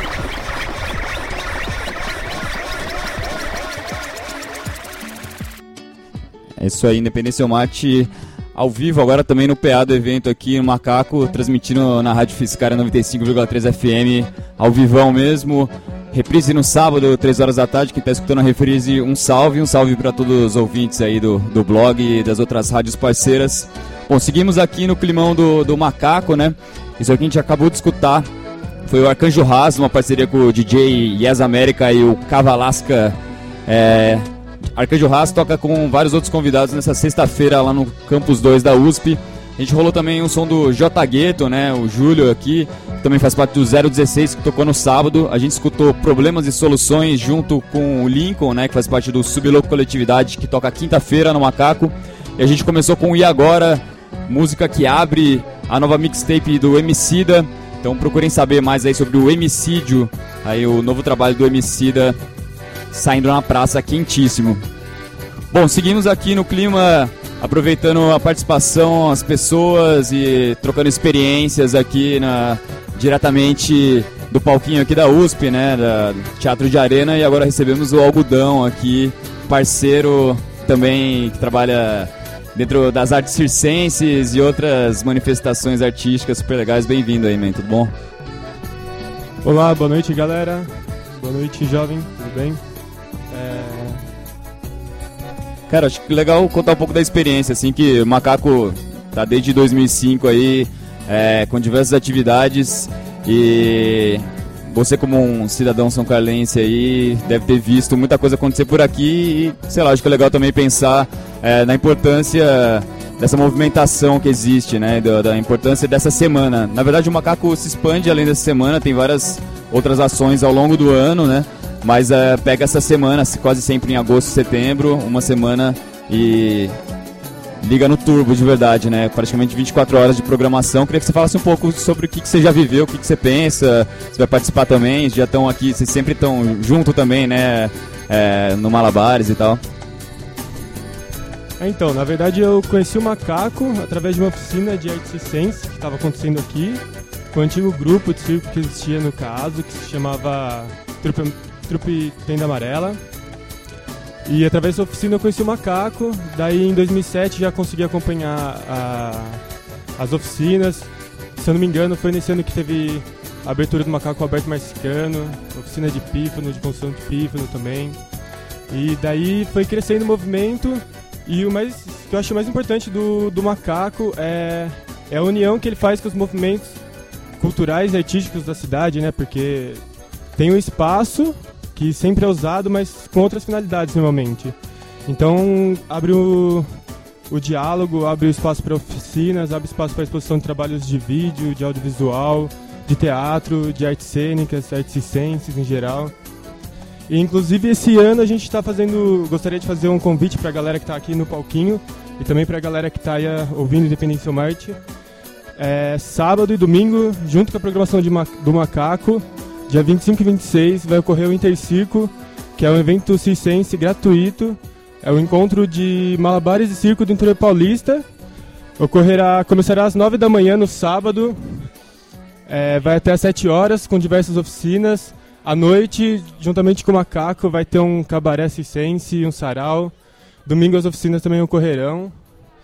É isso aí, Independência ou Marte ao vivo, agora também no P A do evento aqui no Macaco, transmitindo na Rádio Fiscara noventa e cinco vírgula três F M, ao vivão mesmo. Reprise no sábado, três horas da tarde. Quem está escutando a reprise, um salve, um salve para todos os ouvintes aí do, do blog e das outras rádios parceiras. Bom, seguimos aqui no climão do, do Macaco, né? Isso aqui a gente acabou de escutar foi o Arcanjo Ras, uma parceria com o D J Yes América e o Cavalasca. É, Arcanjo Ras toca com vários outros convidados nessa sexta-feira lá no Campus dois da U S P. A gente rolou também um som do J Gueto, né? O Júlio aqui, que também faz parte do zero dezesseis, que tocou no sábado. A gente escutou Problemas e Soluções junto com o Lincoln, né? Que faz parte do Subloco Coletividade, que toca quinta-feira no Macaco. E a gente começou com o E Agora, música que abre a nova mixtape do Emicida. Então procurem saber mais aí sobre o Emicídio, aí o novo trabalho do Emicida saindo na praça quentíssimo. Bom, seguimos aqui no clima, aproveitando a participação, as pessoas e trocando experiências aqui na, diretamente do palquinho aqui da U S P, né, da Teatro de Arena. E agora recebemos o Algodão aqui, parceiro também que trabalha dentro das artes circenses e outras manifestações artísticas super legais. Bem-vindo aí, man, tudo bom? Olá, boa noite, galera. Boa noite, jovem, tudo bem? É... Cara, acho que legal contar um pouco da experiência, assim, que o Macaco tá desde dois mil e cinco aí, é, com diversas atividades, e você como um cidadão são-carlense aí deve ter visto muita coisa acontecer por aqui e, sei lá, acho que é legal também pensar é, na importância dessa movimentação que existe, né, da, da importância dessa semana. Na verdade, o Macaco se expande além dessa semana, tem várias outras ações ao longo do ano, né, mas é, pega essa semana, quase sempre em agosto, setembro, uma semana e liga no turbo de verdade, né? Praticamente vinte e quatro horas de programação. Queria que você falasse um pouco sobre o que, que você já viveu, o que, que você pensa, você vai participar também, já estão aqui, vocês sempre estão junto também, né? É, no Malabares e tal. É, então, na verdade eu conheci o Macaco através de uma oficina de arte circense que estava acontecendo aqui, com um antigo grupo de circo que existia no caso, que se chamava Trupe, Trupe Tenda Amarela. E através da oficina eu conheci o Macaco, daí em dois mil e sete já consegui acompanhar a, as oficinas. Se eu não me engano, foi nesse ano que teve a abertura do Macaco Alberto Marcicano, oficina de pífano, de construção de pífano também. E daí foi crescendo o movimento, e o mais, que eu acho mais importante do, do Macaco é, é a união que ele faz com os movimentos culturais e artísticos da cidade, né? Porque tem um espaço que sempre é usado, mas com outras finalidades normalmente. Então abre o, o diálogo, abre o espaço para oficinas, abre espaço para exposição de trabalhos de vídeo, de audiovisual, de teatro, de artes cênicas, artes circenses em geral. E, inclusive esse ano a gente está fazendo, gostaria de fazer um convite para a galera que está aqui no palquinho e também para a galera que está ouvindo Independência Marte. É, sábado e domingo, junto com a programação de Ma- do Macaco, dia vinte e cinco e vinte e seis, vai ocorrer o Intercirco, que é um evento circense gratuito. É o encontro de malabares e circo do interior paulista. Ocorrerá, começará às nove da manhã no sábado, é, vai até às sete horas, com diversas oficinas. À noite, juntamente com o Macaco, vai ter um cabaré circense, um sarau. Domingo as oficinas também ocorrerão.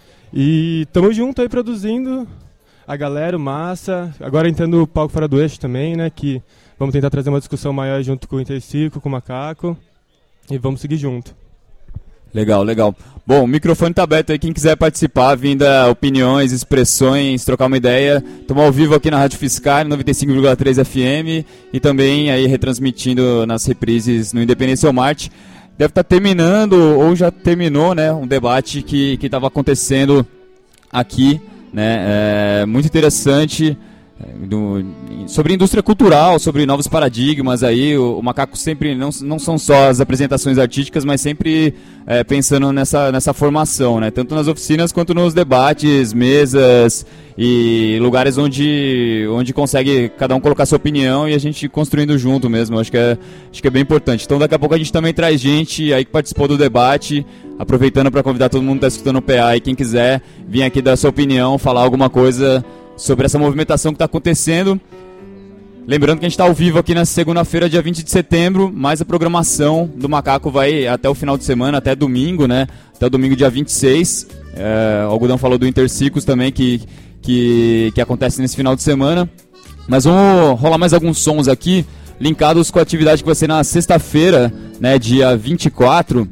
E estamos juntos aí produzindo a galera, o Massa. Agora entrando o Palco Fora do Eixo também, né? Que vamos tentar trazer uma discussão maior junto com o Intercirco, com o Macaco. E vamos seguir junto. Legal, legal. Bom, o microfone está aberto aí, quem quiser participar, vinda opiniões, expressões, trocar uma ideia. Estamos ao vivo aqui na Rádio Fiscal, noventa e cinco vírgula três F M, e também aí retransmitindo nas reprises no Independência Marte. Deve estar tá terminando, ou já terminou, né, um debate que estava acontecendo aqui, né, é, muito interessante, do, sobre indústria cultural, sobre novos paradigmas aí. O, o Macaco sempre, não, não são só as apresentações artísticas, mas sempre é, pensando nessa, nessa formação, né? Tanto nas oficinas quanto nos debates, mesas e lugares onde, onde consegue cada um colocar sua opinião e a gente construindo junto mesmo. Acho que é, acho que é bem importante. Então daqui a pouco a gente também traz gente aí que participou do debate, aproveitando para convidar todo mundo que está escutando o P A e quem quiser vir aqui dar sua opinião, falar alguma coisa sobre essa movimentação que está acontecendo. Lembrando que a gente está ao vivo aqui na segunda-feira, dia vinte de setembro, mas a programação do Macaco vai até o final de semana, até domingo, né? Até o domingo, dia vinte e seis. É, o Algodão falou do Intercircos também, que, que, que acontece nesse final de semana. Mas vamos rolar mais alguns sons aqui, linkados com a atividade que vai ser na sexta-feira, né, dia vinte e quatro.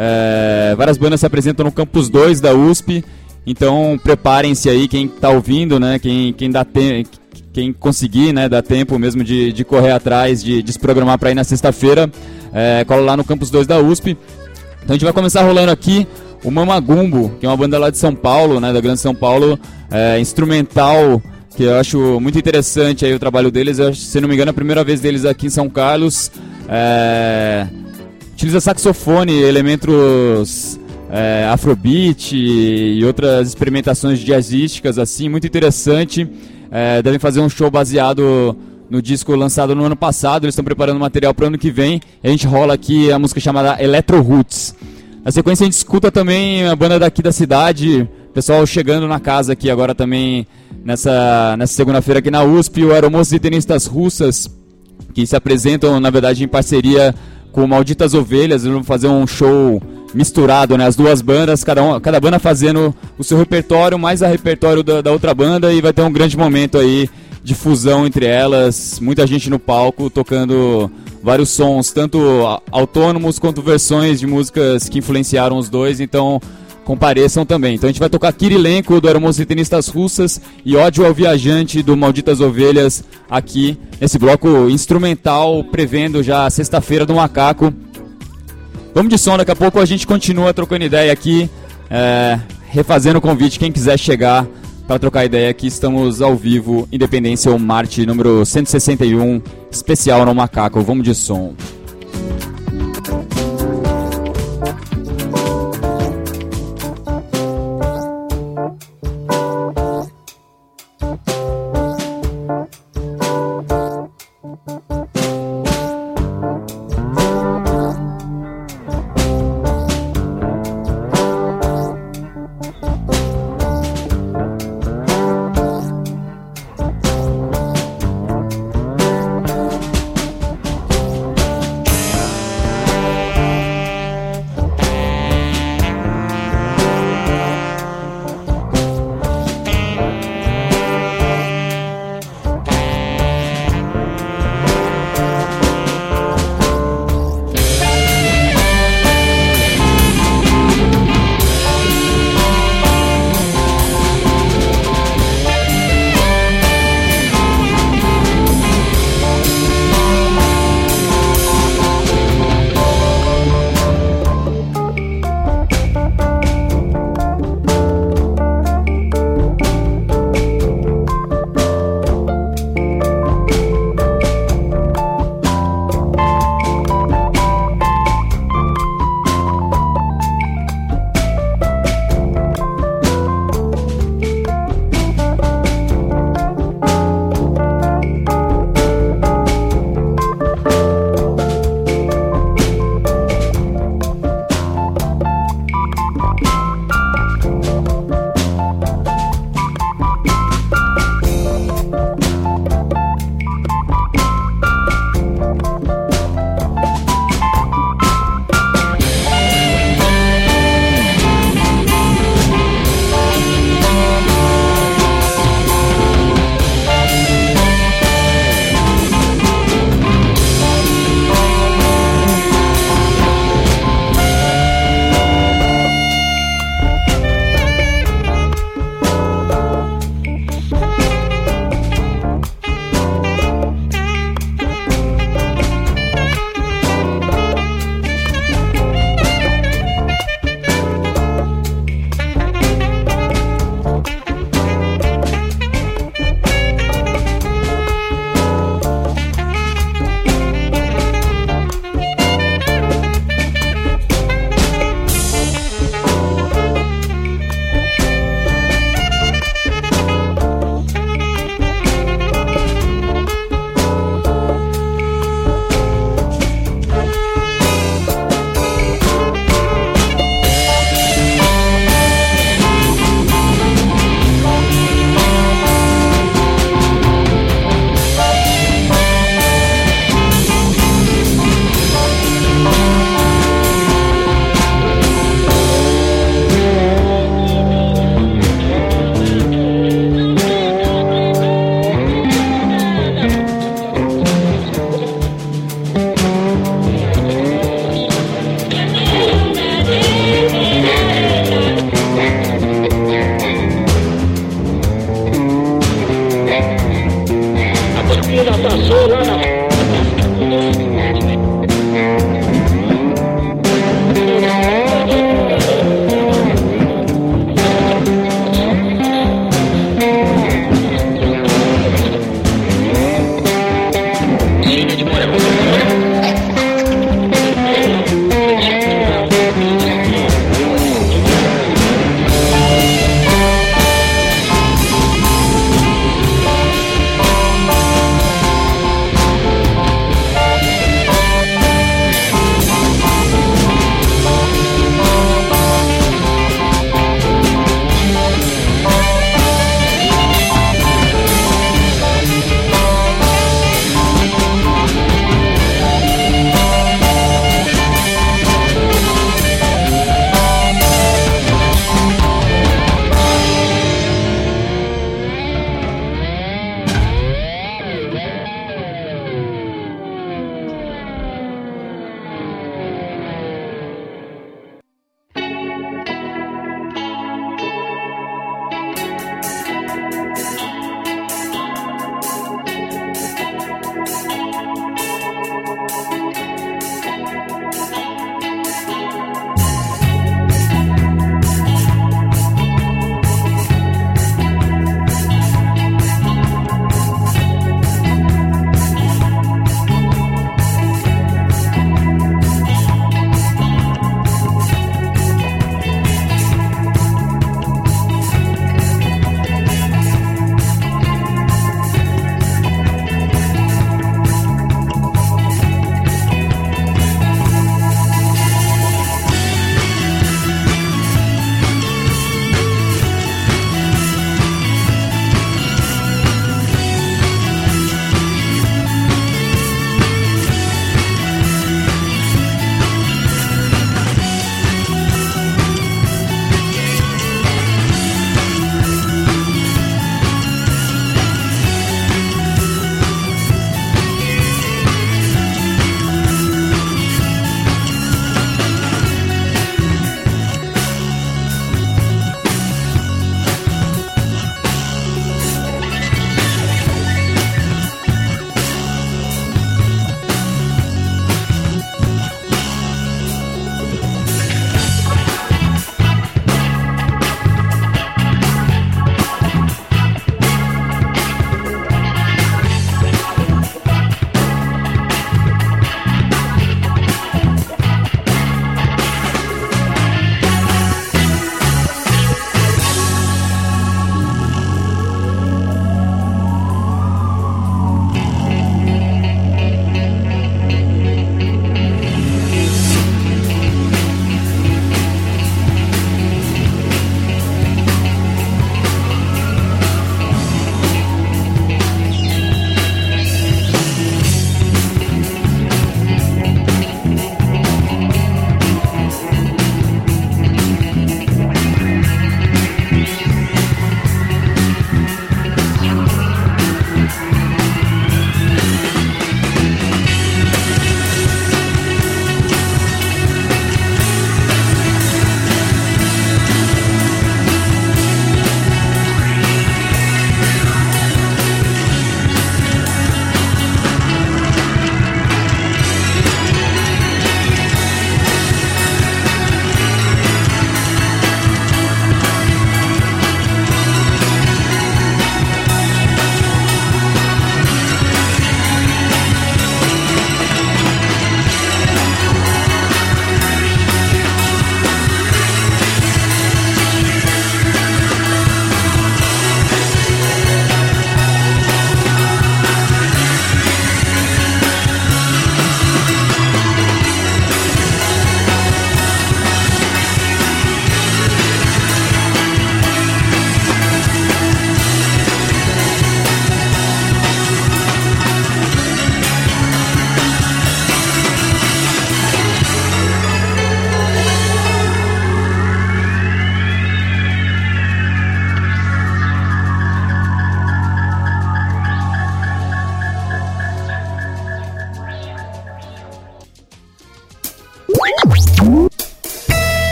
É, várias bandas se apresentam no Campus dois da U S P. Então preparem-se aí, quem está ouvindo, né, quem, quem, dá te- quem conseguir, né, dar tempo mesmo de, de correr atrás, de, de se programar para ir na sexta-feira, é, cola lá no Campus dois da U S P. Então a gente vai começar rolando aqui o Mamagumbo, que é uma banda lá de São Paulo, né, da Grande São Paulo, é, instrumental, que eu acho muito interessante aí o trabalho deles. Eu, se não me engano, é a primeira vez deles aqui em São Carlos. É, utiliza saxofone, elementos... É, afrobeat e outras experimentações jazzísticas assim, muito interessante. É, devem fazer um show baseado no disco lançado no ano passado. Eles estão preparando material para o ano que vem. A gente rola aqui a música chamada Electro Roots. Na sequência a gente escuta também a banda daqui da cidade, pessoal chegando na casa aqui agora também nessa, nessa segunda-feira aqui na U S P, o Aeromoços e Tenistas Russas, que se apresentam na verdade em parceria com Malditas Ovelhas. Eles vão fazer um show misturado, né, as duas bandas, cada, um, cada banda fazendo o seu repertório, mais a repertório da, da outra banda, e vai ter um grande momento aí de fusão entre elas, muita gente no palco tocando vários sons, tanto autônomos quanto versões de músicas que influenciaram os dois, então compareçam também. Então a gente vai tocar Kirilenko, do Aeromoços e Tenistas Russas, e Ódio ao Viajante, do Malditas Ovelhas, aqui nesse bloco instrumental, prevendo já a sexta-feira do Macaco. Vamos de som, daqui a pouco a gente continua trocando ideia aqui, é, refazendo o convite, quem quiser chegar para trocar ideia aqui, estamos ao vivo, Independência Marte, número cento e sessenta e um, especial no Macaco. Vamos de som.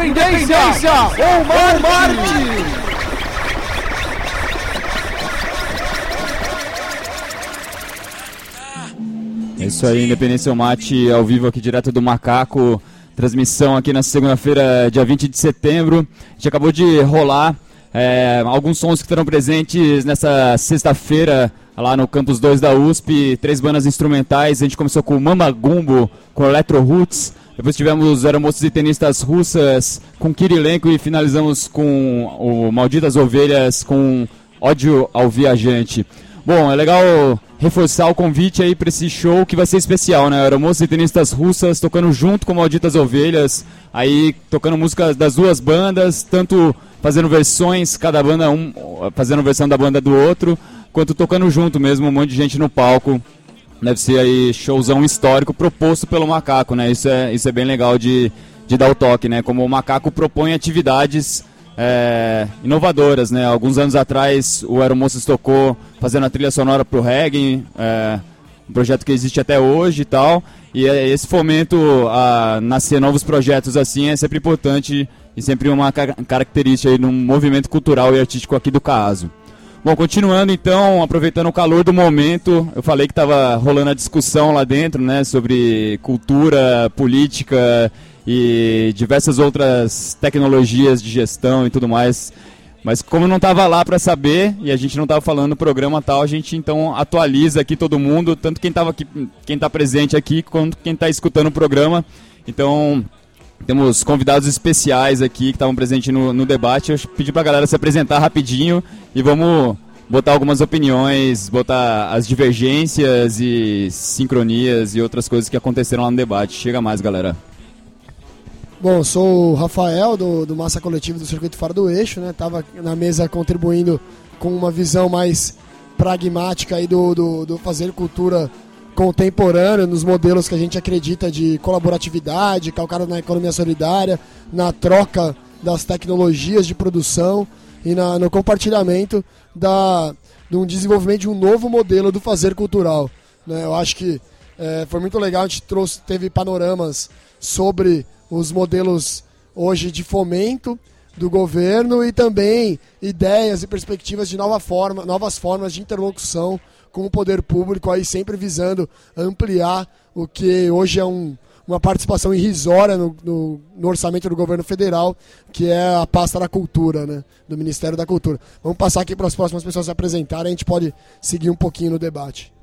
Independência ou Marte! É isso aí, Independência ou Mate, ao vivo aqui direto do Macaco. Transmissão aqui na segunda-feira, dia vinte de setembro. A gente acabou de rolar é, alguns sons que estarão presentes nessa sexta-feira lá no Campus dois da U S P. Três bandas instrumentais. A gente começou com Mama Gumbo, com Electro Roots. Depois tivemos Aeromoças e Tenistas Russas com Kirilenko e finalizamos com o Malditas Ovelhas com Ódio ao Viajante. Bom, é legal reforçar o convite aí para esse show que vai ser especial, né? Aeromoças e Tenistas Russas tocando junto com Malditas Ovelhas, aí tocando músicas das duas bandas, tanto fazendo versões, cada banda um fazendo versão da banda do outro, quanto tocando junto mesmo, um monte de gente no palco. Deve ser aí showzão histórico proposto pelo Macaco, né? Isso é, isso é bem legal de, de dar o toque, né? Como o Macaco propõe atividades é, inovadoras, né? Alguns anos atrás o Aeromoças tocou fazendo a trilha sonora pro reggae, é, um projeto que existe até hoje e tal. E esse fomento a nascer novos projetos assim é sempre importante e sempre uma car- característica aí num movimento cultural e artístico aqui do Caazo. Bom, continuando então, aproveitando o calor do momento, eu falei que estava rolando a discussão lá dentro, né, sobre cultura, política e diversas outras tecnologias de gestão e tudo mais, mas como eu não estava lá para saber e a gente não estava falando no programa tal, a gente então atualiza aqui todo mundo, tanto quem estava aqui, quem está presente aqui, quanto quem está escutando o programa. Então temos convidados especiais aqui que estavam presentes no, no debate. Eu pedi para a galera se apresentar rapidinho e vamos botar algumas opiniões, botar as divergências e sincronias e outras coisas que aconteceram lá no debate. Chega mais, galera. Bom, sou o Rafael, do, do Massa Coletivo do Circuito Fora do Eixo, né? Tava na mesa contribuindo com uma visão mais pragmática aí do, do, do fazer cultura contemporânea, nos modelos que a gente acredita de colaboratividade, calcado na economia solidária, na troca das tecnologias de produção e na, no compartilhamento da, de um desenvolvimento de um novo modelo do fazer cultural, né? Eu acho que é, foi muito legal, a gente trouxe, teve panoramas sobre os modelos hoje de fomento do governo e também ideias e perspectivas de nova forma, novas formas de interlocução com o poder público, aí sempre visando ampliar o que hoje é um, uma participação irrisória no, no, no orçamento do governo federal, que é a pasta da cultura, né, do Ministério da Cultura. Vamos passar aqui para as próximas pessoas se apresentarem, a gente pode seguir um pouquinho no debate.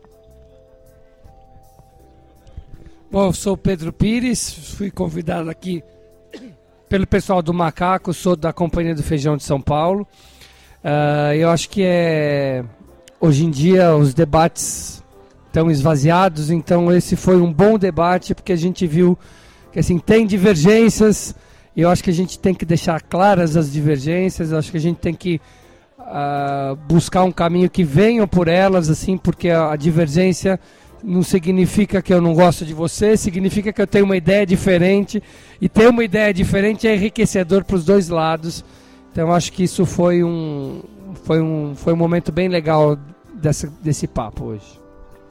Bom, eu sou o Pedro Pires, fui convidado aqui pelo pessoal do Macaco, sou da Companhia do Feijão de São Paulo. Uh, eu acho que é... Hoje em dia os debates estão esvaziados, então esse foi um bom debate, porque a gente viu que assim, tem divergências, e eu acho que a gente tem que deixar claras as divergências, eu acho que a gente tem que uh, buscar um caminho que venham por elas, assim, porque a, a divergência não significa que eu não gosto de você, significa que eu tenho uma ideia diferente, e ter uma ideia diferente é enriquecedor para os dois lados. Então eu acho que isso foi um... Foi um, foi um momento bem legal dessa, desse papo hoje.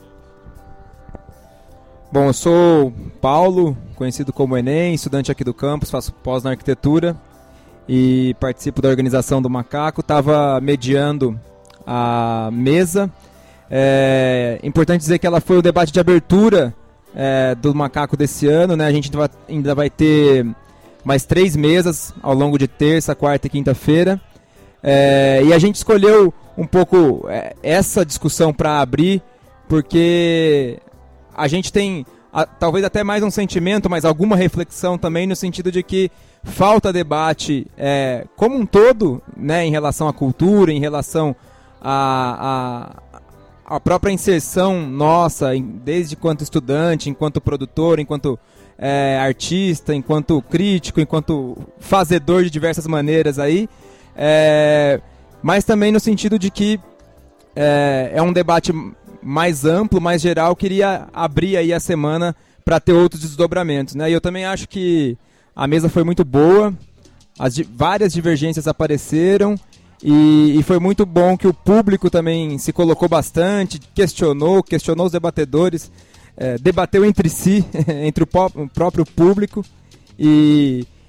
Bom, eu sou Paulo, conhecido como Enem, estudante aqui do campus, faço pós na arquitetura e participo da organização do Macaco. Estava mediando a mesa. É importante dizer que ela foi o debate de abertura é, do Macaco desse ano, né? A gente ainda vai ter mais três mesas ao longo de terça, quarta e quinta-feira. É, e a gente escolheu um pouco é, essa discussão para abrir, porque a gente tem a, talvez até mais um sentimento, mas alguma reflexão também no sentido de que falta debate é, como um todo, né, em relação à cultura, em relação à a, a própria inserção nossa, em, desde enquanto estudante, enquanto produtor, enquanto é, artista, enquanto crítico, enquanto fazedor de diversas maneiras aí. É, mas também no sentido de que é, é um debate mais amplo, mais geral, queria abrir aí a semana para ter outros desdobramentos, né? E eu também acho que a mesa foi muito boa, as di- várias divergências apareceram e, e foi muito bom que o público também se colocou bastante, questionou, questionou os debatedores, é, debateu entre si, entre o, pó- o próprio público e...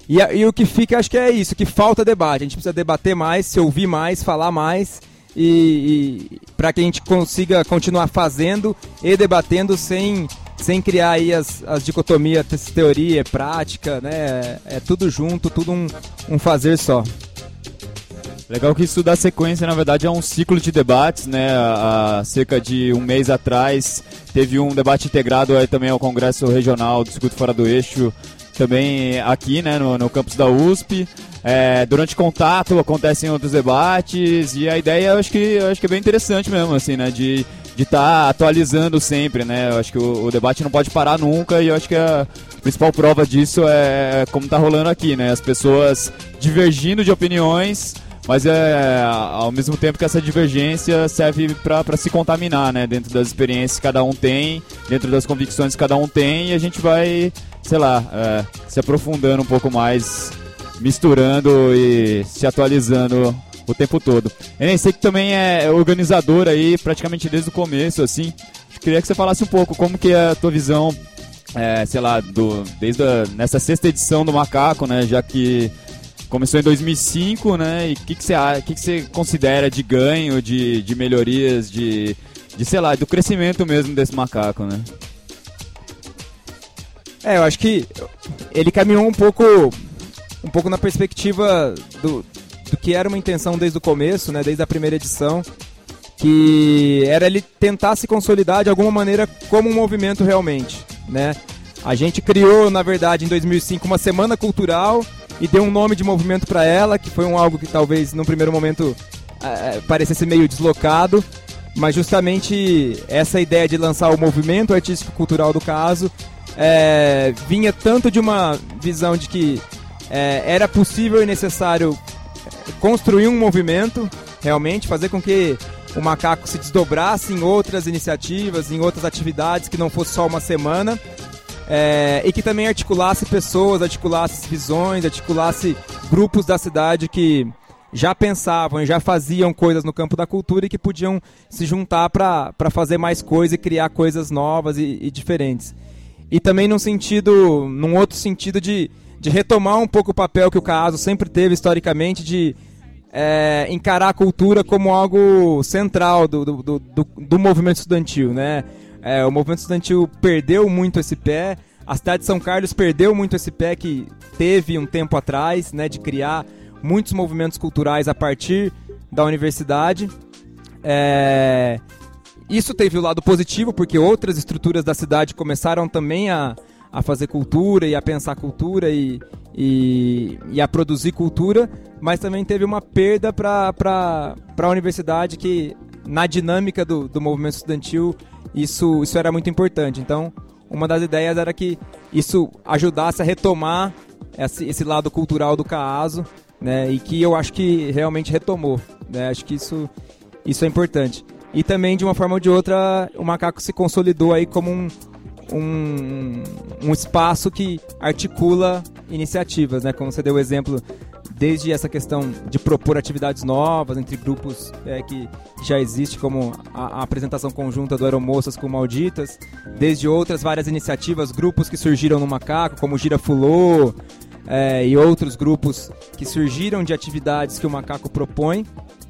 E, a, e o que fica, acho que é isso, que falta debate. A gente precisa debater mais, se ouvir mais, falar mais, e, e para que a gente consiga continuar fazendo e debatendo sem, sem criar aí as, as dicotomias, teoria, prática, né? É tudo junto, tudo um, um fazer só. Legal que isso dá sequência, na verdade, é um ciclo de debates, né? Há cerca de um mês atrás teve um debate integrado aí também ao Congresso Regional do Circuito Fora do Eixo, também aqui, né, no, no campus da U S P. É, durante contato acontecem outros debates e a ideia eu acho que, eu acho que é bem interessante mesmo, assim, né? De de estar atualizando sempre, né? Eu acho que o, o debate não pode parar nunca e eu acho que a principal prova disso é como está rolando aqui, né? As pessoas divergindo de opiniões, mas é ao mesmo tempo que essa divergência serve para se contaminar, né? Dentro das experiências que cada um tem, dentro das convicções que cada um tem, e a gente vai, sei lá, é, se aprofundando um pouco mais, misturando e se atualizando o tempo todo. Eu nem sei que também é organizador aí praticamente desde o começo, assim. Eu queria que você falasse um pouco como que é a tua visão, é, sei lá, do, desde a, nessa sexta edição do Macaco, né? Já que começou em dois mil e cinco, né? E o que, que, você, que, que você considera de ganho, de, de melhorias, de, de, sei lá, do crescimento mesmo desse macaco, né? É, eu acho que ele caminhou um pouco, um pouco na perspectiva do, do que era uma intenção desde o começo, né? Desde a primeira edição, que era ele tentar se consolidar de alguma maneira como um movimento realmente, né? A gente criou, na verdade, em dois mil e cinco uma semana cultural e deu um nome de movimento para ela, que foi um algo que talvez num primeiro momento é, parecesse meio deslocado, mas justamente essa ideia de lançar o movimento artístico-cultural do caso é, vinha tanto de uma visão de que é, era possível e necessário construir um movimento, realmente, fazer com que o Macaco se desdobrasse em outras iniciativas, em outras atividades, que não fosse só uma semana, é, e que também articulasse pessoas, articulasse visões, articulasse grupos da cidade que já pensavam e já faziam coisas no campo da cultura e que podiam se juntar para fazer mais coisas e criar coisas novas e, e diferentes. E também num sentido, num outro sentido de, de retomar um pouco o papel que o Caso sempre teve historicamente de é, encarar a cultura como algo central do, do, do, do, do movimento estudantil, né? É, o movimento estudantil perdeu muito esse pé, a cidade de São Carlos perdeu muito esse pé que teve um tempo atrás, né, de criar muitos movimentos culturais a partir da universidade. É... Isso teve o lado positivo, porque outras estruturas da cidade começaram também a, a fazer cultura e a pensar cultura e, e, e a produzir cultura, mas também teve uma perda para a universidade que, na dinâmica do, do movimento estudantil, isso, isso era muito importante. Então, uma das ideias era que isso ajudasse a retomar esse, esse lado cultural do CAASO, né, e que eu acho que realmente retomou, né, acho que isso, isso é importante. E também, de uma forma ou de outra, o Macaco se consolidou aí como um, um, um espaço que articula iniciativas, né, como você deu o exemplo, desde essa questão de propor atividades novas entre grupos é, que já existe, como a, a apresentação conjunta do Aeromoças com Malditas, desde outras várias iniciativas, grupos que surgiram no Macaco, como Gira Fulô, É, e outros grupos que surgiram de atividades que o Macaco propõe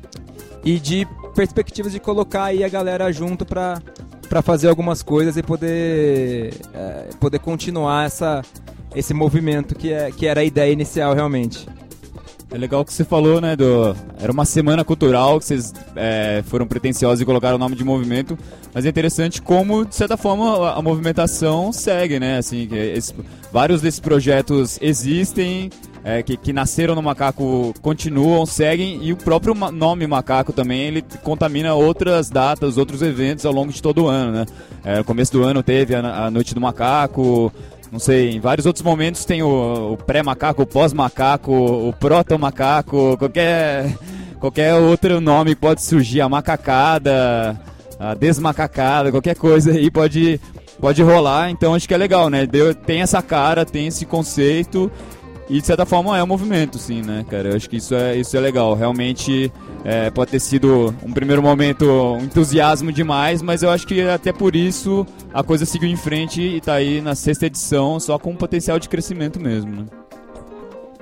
e de perspectivas de colocar aí a galera junto para para fazer algumas coisas e poder é, poder continuar essa, esse movimento que, é, que era a ideia inicial realmente. É legal que você falou, né, do... era uma semana cultural que vocês é, foram pretensiosos e colocaram o nome de movimento, mas é interessante como, de certa forma, a, a movimentação segue, né, assim, que esse, vários desses projetos existem, é, que, que nasceram no Macaco continuam, seguem, e o próprio nome Macaco também, ele contamina outras datas, outros eventos ao longo de todo o ano, né. É, no começo do ano teve a, a Noite do Macaco, não sei, em vários outros momentos tem o, o pré-macaco, o pós-macaco, o proto-macaco, qualquer, qualquer outro nome pode surgir, a macacada, a desmacacada, qualquer coisa aí pode, pode rolar, então acho que é legal, né? Deu, tem essa cara, tem esse conceito e de certa forma é um movimento, sim, né, cara? Eu acho que isso é, isso é legal, realmente é, pode ter sido um primeiro momento um entusiasmo demais, mas eu acho que até por isso a coisa seguiu em frente e tá aí na sexta edição só com um potencial de crescimento mesmo, né?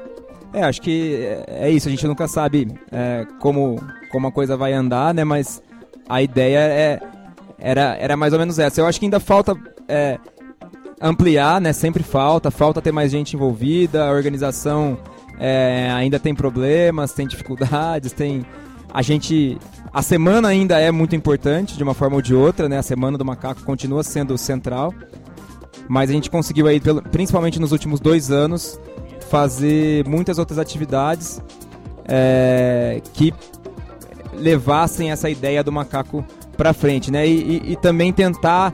É, acho que é, é isso, a gente nunca sabe é, como, como a coisa vai andar, né? Mas a ideia é, era, era mais ou menos essa. Eu acho que ainda falta é, ampliar, né? Sempre falta, falta ter mais gente envolvida, a organização é, ainda tem problemas, tem dificuldades, tem... A gente... A semana ainda é muito importante, de uma forma ou de outra, né? A Semana do Macaco continua sendo central, mas a gente conseguiu aí, principalmente nos últimos dois anos, fazer muitas outras atividades é, que levassem essa ideia do macaco para frente, né? E, e, e também tentar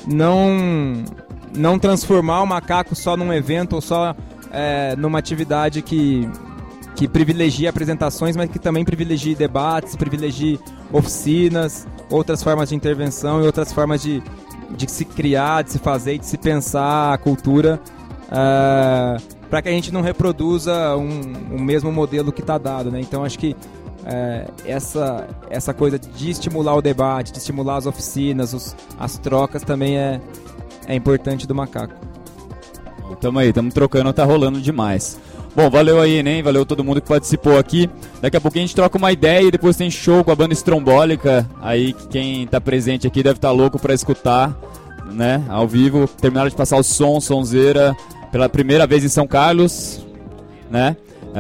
não, não transformar o macaco só num evento ou só é, numa atividade que, que privilegie apresentações, mas que também privilegie debates, privilegie oficinas, outras formas de intervenção e outras formas de, de se criar, de se fazer e de se pensar a cultura, uh, para que a gente não reproduza um, um mesmo modelo que está dado, né? Então acho que uh, essa, essa coisa de estimular o debate, de estimular as oficinas, os, as trocas também é, é importante do macaco. Tamo aí, tamo trocando, tá rolando demais. Bom, valeu aí, Enem, valeu todo mundo que participou aqui. Daqui a pouquinho a gente troca uma ideia e depois tem show com a banda Estrombólica. Aí quem tá presente aqui deve estar louco pra escutar, né, ao vivo. Terminaram de passar o som, sonzeira, pela primeira vez em São Carlos, né.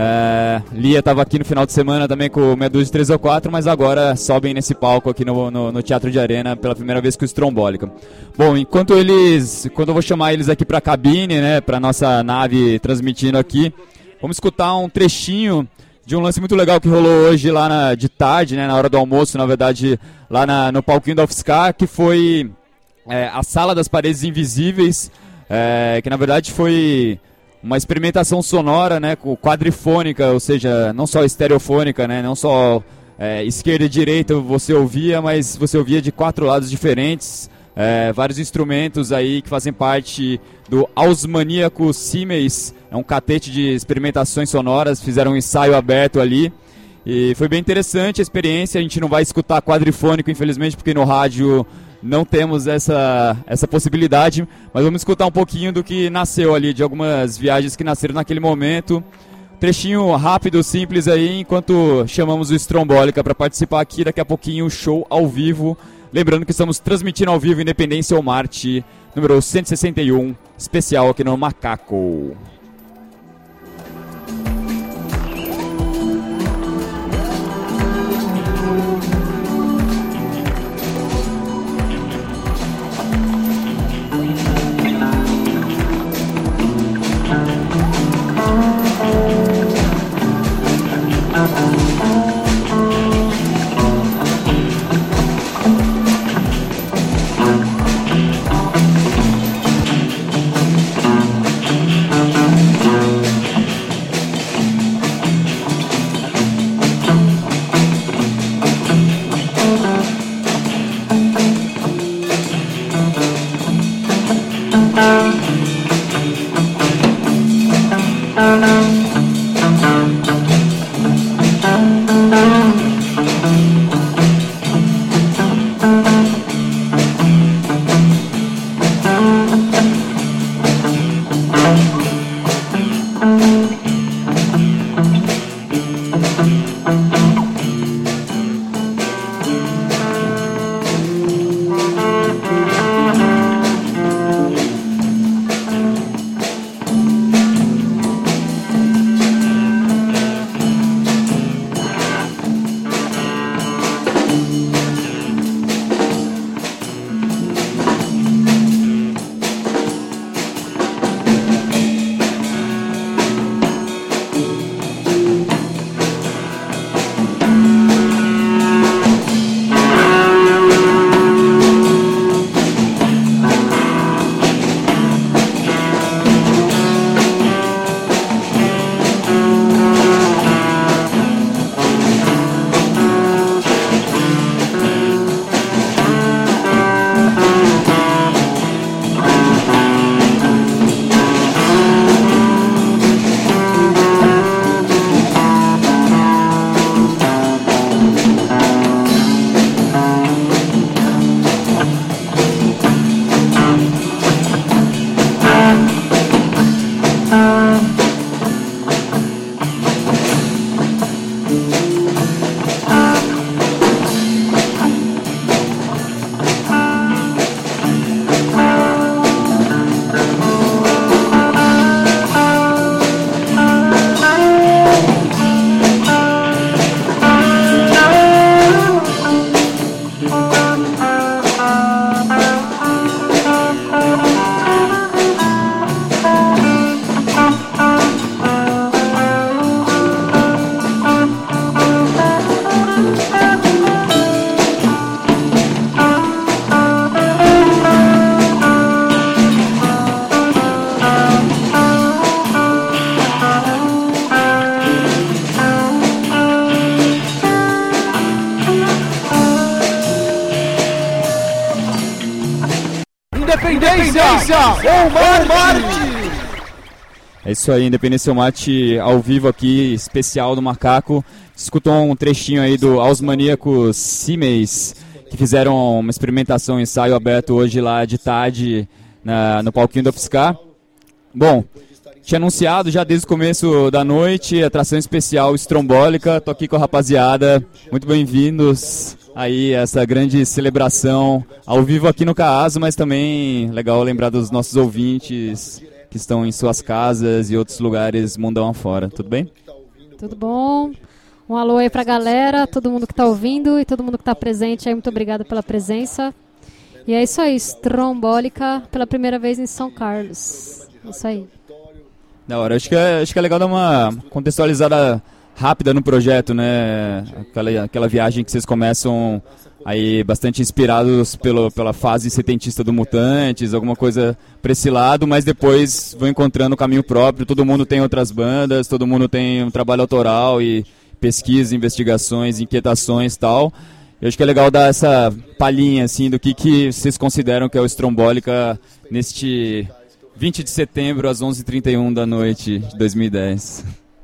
É, Lia tava aqui no final de semana também com o Meia Dúzia de três ou quatro, mas agora sobem nesse palco aqui no, no, no Teatro de Arena pela primeira vez com o Estrombólica. Bom, enquanto eles, quando eu vou chamar eles aqui pra cabine, né, pra nossa nave transmitindo aqui, vamos escutar um trechinho de um lance muito legal que rolou hoje lá na, de tarde, né, na hora do almoço, na verdade, lá na, no palquinho da UFSCar, que foi é, a Sala das Paredes Invisíveis, é, que na verdade foi uma experimentação sonora, né, quadrifônica, ou seja, não só estereofônica, né, não só é, esquerda e direita você ouvia, mas você ouvia de quatro lados diferentes, é, vários instrumentos aí que fazem parte do Ausmaníaco Siemens, é um catete de experimentações sonoras, fizeram um ensaio aberto ali, e foi bem interessante a experiência. A gente não vai escutar quadrifônico, infelizmente, porque no rádio não temos essa, essa possibilidade, mas vamos escutar um pouquinho do que nasceu ali, de algumas viagens que nasceram naquele momento. Trechinho rápido, simples aí, enquanto chamamos o Estrombólica para participar aqui. Daqui a pouquinho o show ao vivo. Lembrando que estamos transmitindo ao vivo Independência ou Marte, número cento e sessenta e um, especial aqui no Macaco. Thank Independência ou Marte! É isso aí, Independência ou Mate ao vivo aqui, especial do Macaco. Escutou um trechinho aí do Aos Maníacos Simeis, que fizeram uma experimentação, um ensaio aberto hoje lá de tarde na, no palquinho da U F S C A. Bom, tinha anunciado já desde o começo da noite, atração especial estrombólica. Tô aqui com a rapaziada, muito bem-vindos aí a essa grande celebração ao vivo aqui no CAASO, mas também legal lembrar dos nossos ouvintes que estão em suas casas e outros lugares mundão afora. Tudo bem? Tudo bom? Um alô aí pra galera, todo mundo que tá ouvindo e todo mundo que tá presente aí, muito obrigada pela presença. E é isso aí, estrombólica pela primeira vez em São Carlos. É isso aí. Da hora, acho que é, acho que é legal dar uma contextualizada rápida no projeto, né? Aquela, aquela viagem que vocês começam aí bastante inspirados pelo, pela fase setentista do Mutantes, alguma coisa para esse lado, mas depois vão encontrando o caminho próprio. Todo mundo tem outras bandas, todo mundo tem um trabalho autoral e pesquisa, investigações, inquietações e tal. Eu acho que é legal dar essa palhinha assim, do que, que vocês consideram que é o Estrombólica neste vinte de setembro, às onze e trinta e um da noite de dois mil e dez.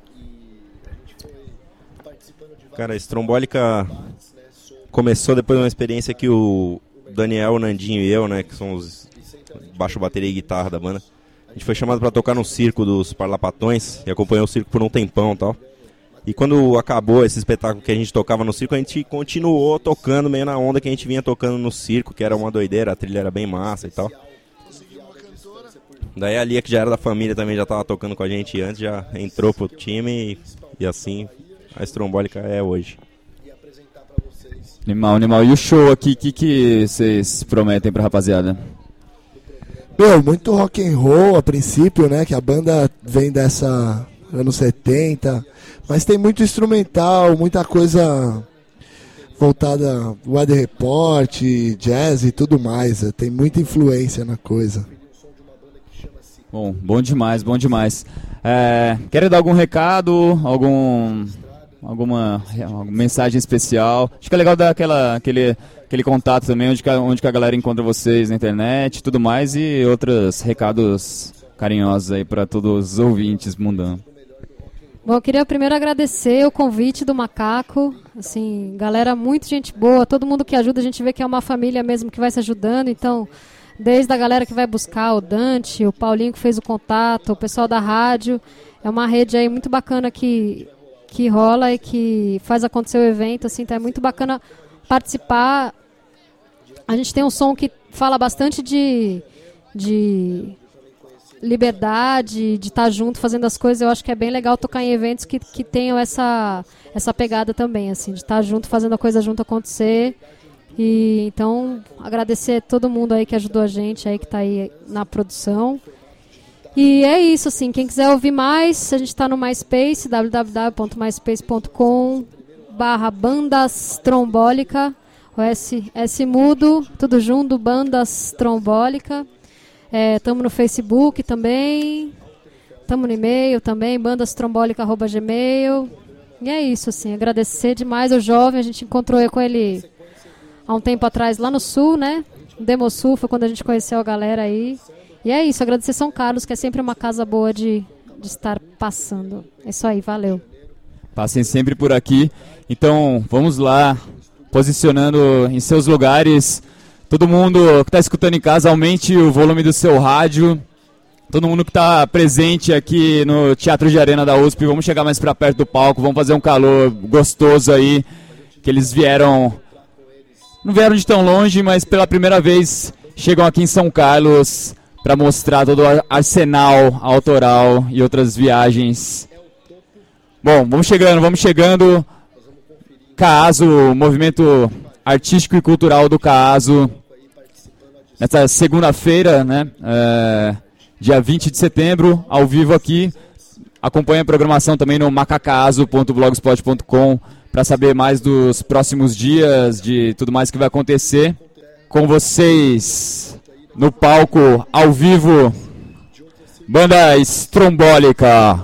Cara, a Estrombólica começou depois de uma experiência que o Daniel, o Nandinho e eu, né, que somos baixo, bateria e guitarra da banda, a gente foi chamado para tocar no circo dos Parlapatões e acompanhou o circo por um tempão e tal. E quando acabou esse espetáculo que a gente tocava no circo, a gente continuou tocando meio na onda que a gente vinha tocando no circo, que era uma doideira, a trilha era bem massa e tal. Daí a Lia, que já era da família, também já estava tocando com a gente antes, já entrou pro time e, e assim a Estrombólica é hoje. Animal, animal. E o show aqui, o que, que vocês prometem pra rapaziada? Meu, muito rock and roll a princípio, né? Que a banda vem dessa anos setenta, mas tem muito instrumental, muita coisa voltada Weather Report, jazz e tudo mais. Tem muita influência na coisa. Bom, bom demais, bom demais. É, querem dar algum recado, algum... Alguma, alguma mensagem especial? Acho que é legal dar aquela, aquele, aquele contato também, onde que, a, onde que a galera encontra vocês na internet e tudo mais, e outros recados carinhosos aí para todos os ouvintes mundão. Bom, eu queria primeiro agradecer o convite do Macaco, assim, galera, muito gente boa, todo mundo que ajuda, a gente vê que é uma família mesmo que vai se ajudando, então, desde a galera que vai buscar, o Dante, o Paulinho que fez o contato, o pessoal da rádio, é uma rede aí muito bacana que... que rola e que faz acontecer o evento, assim, então é muito bacana participar. A gente tem um som que fala bastante de, de liberdade, de estar junto fazendo as coisas. Eu acho que é bem legal tocar em eventos que, que tenham essa, essa pegada também, assim, de estar junto, fazendo a coisa junto acontecer. E então, agradecer a todo mundo aí que ajudou a gente, aí que está aí na produção. E é isso, assim, quem quiser ouvir mais, a gente está no MySpace, w w w ponto myspace ponto com barra bandas trombólica, o S, S mudo, tudo junto, bandas trombólica. Estamos é, no Facebook também, estamos no e-mail também, bandastrombolica arroba gmail. E é isso, assim, agradecer demais ao jovem, a gente encontrou eu com ele há um tempo atrás lá no Sul, né? No Demo Sul, foi quando a gente conheceu a galera aí. E é isso, agradecer São Carlos, que é sempre uma casa boa de, de estar passando. É isso aí, valeu. Passem sempre por aqui. Então, vamos lá, posicionando em seus lugares. Todo mundo que está escutando em casa, aumente o volume do seu rádio. Todo mundo que está presente aqui no Teatro de Arena da U S P, vamos chegar mais para perto do palco, vamos fazer um calor gostoso aí, que eles vieram, não vieram de tão longe, mas pela primeira vez chegam aqui em São Carlos, para mostrar todo o arsenal autoral e outras viagens. Bom, vamos chegando, vamos chegando. CAASO, movimento artístico e cultural do CAASO. Nessa segunda-feira, né, é, dia vinte de setembro, ao vivo aqui. Acompanhe a programação também no macacaaso ponto blogspot ponto com para saber mais dos próximos dias, de tudo mais que vai acontecer. Com vocês... no palco, ao vivo, banda Estrombólica.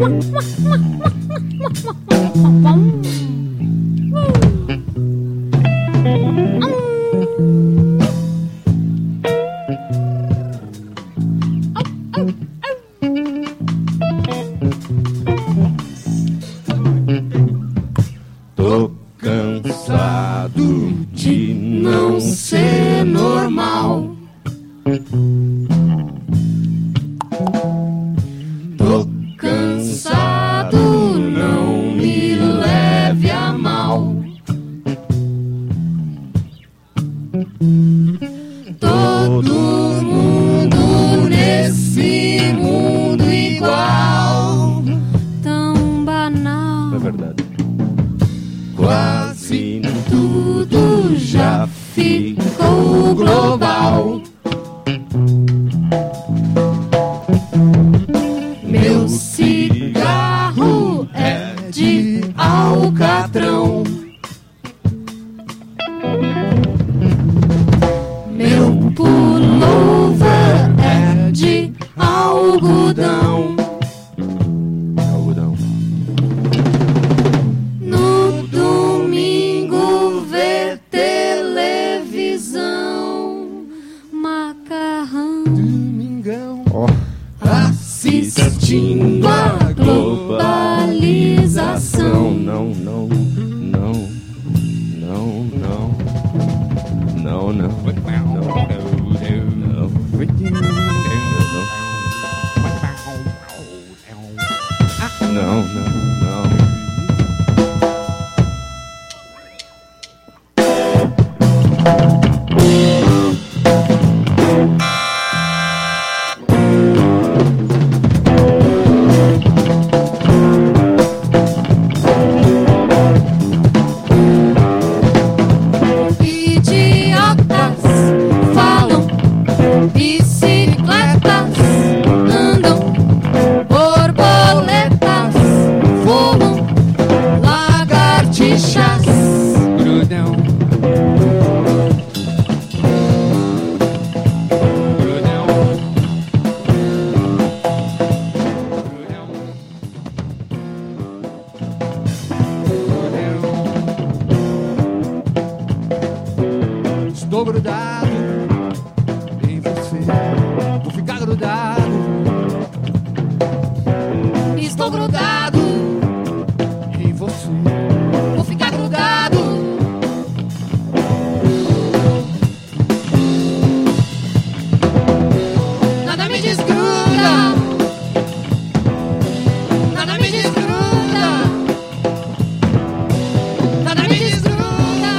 Tô cansado de não ser normal. Tô cansado, não me leve a mal. Todo mundo nesse mundo igual, tão banal. É verdade. Quase tudo já ficou global. Meu cigarro é de alcatrão. Meu pullover é de algodão. Algodão. No domingo ver televisão, macarrão, domingão, oh. assistindo a globalização. Não, não, não, não, não, não, não, não, não, não, não. Idiotas falam, bicicletas andam, borboletas voam, lagartixas grudam. Estou grudado em você, vou ficar grudado. Estou grudado em você, vou ficar grudado. Nada me desgruda, nada me desgruda, nada me desgruda,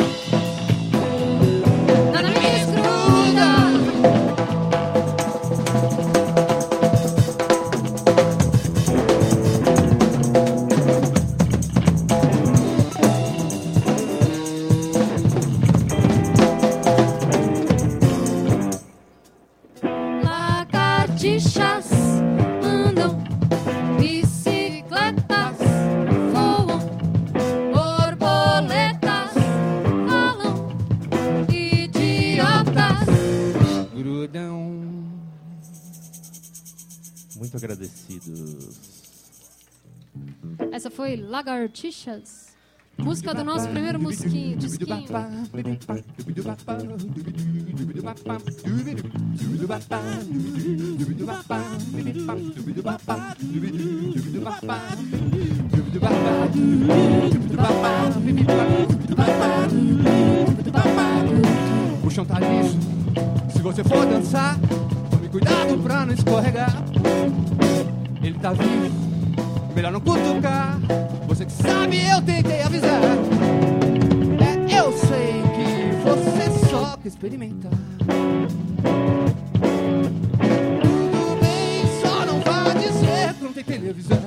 nada me desgruda. Lagartixas andam, bicicletas voam, borboletas falam, idiotas grudão. Muito agradecidos. Essa foi Lagartixas, música do nosso primeiro musquinho, disquinho. O chão tá liso, se você for dançar, tome cuidado pra não escorregar. Ele tá vivo, melhor não cutucar. Você que sabe, eu tentei avisar. É, eu sei que você só quer experimentar. Tudo bem, só não vá dizer que não tem televisão.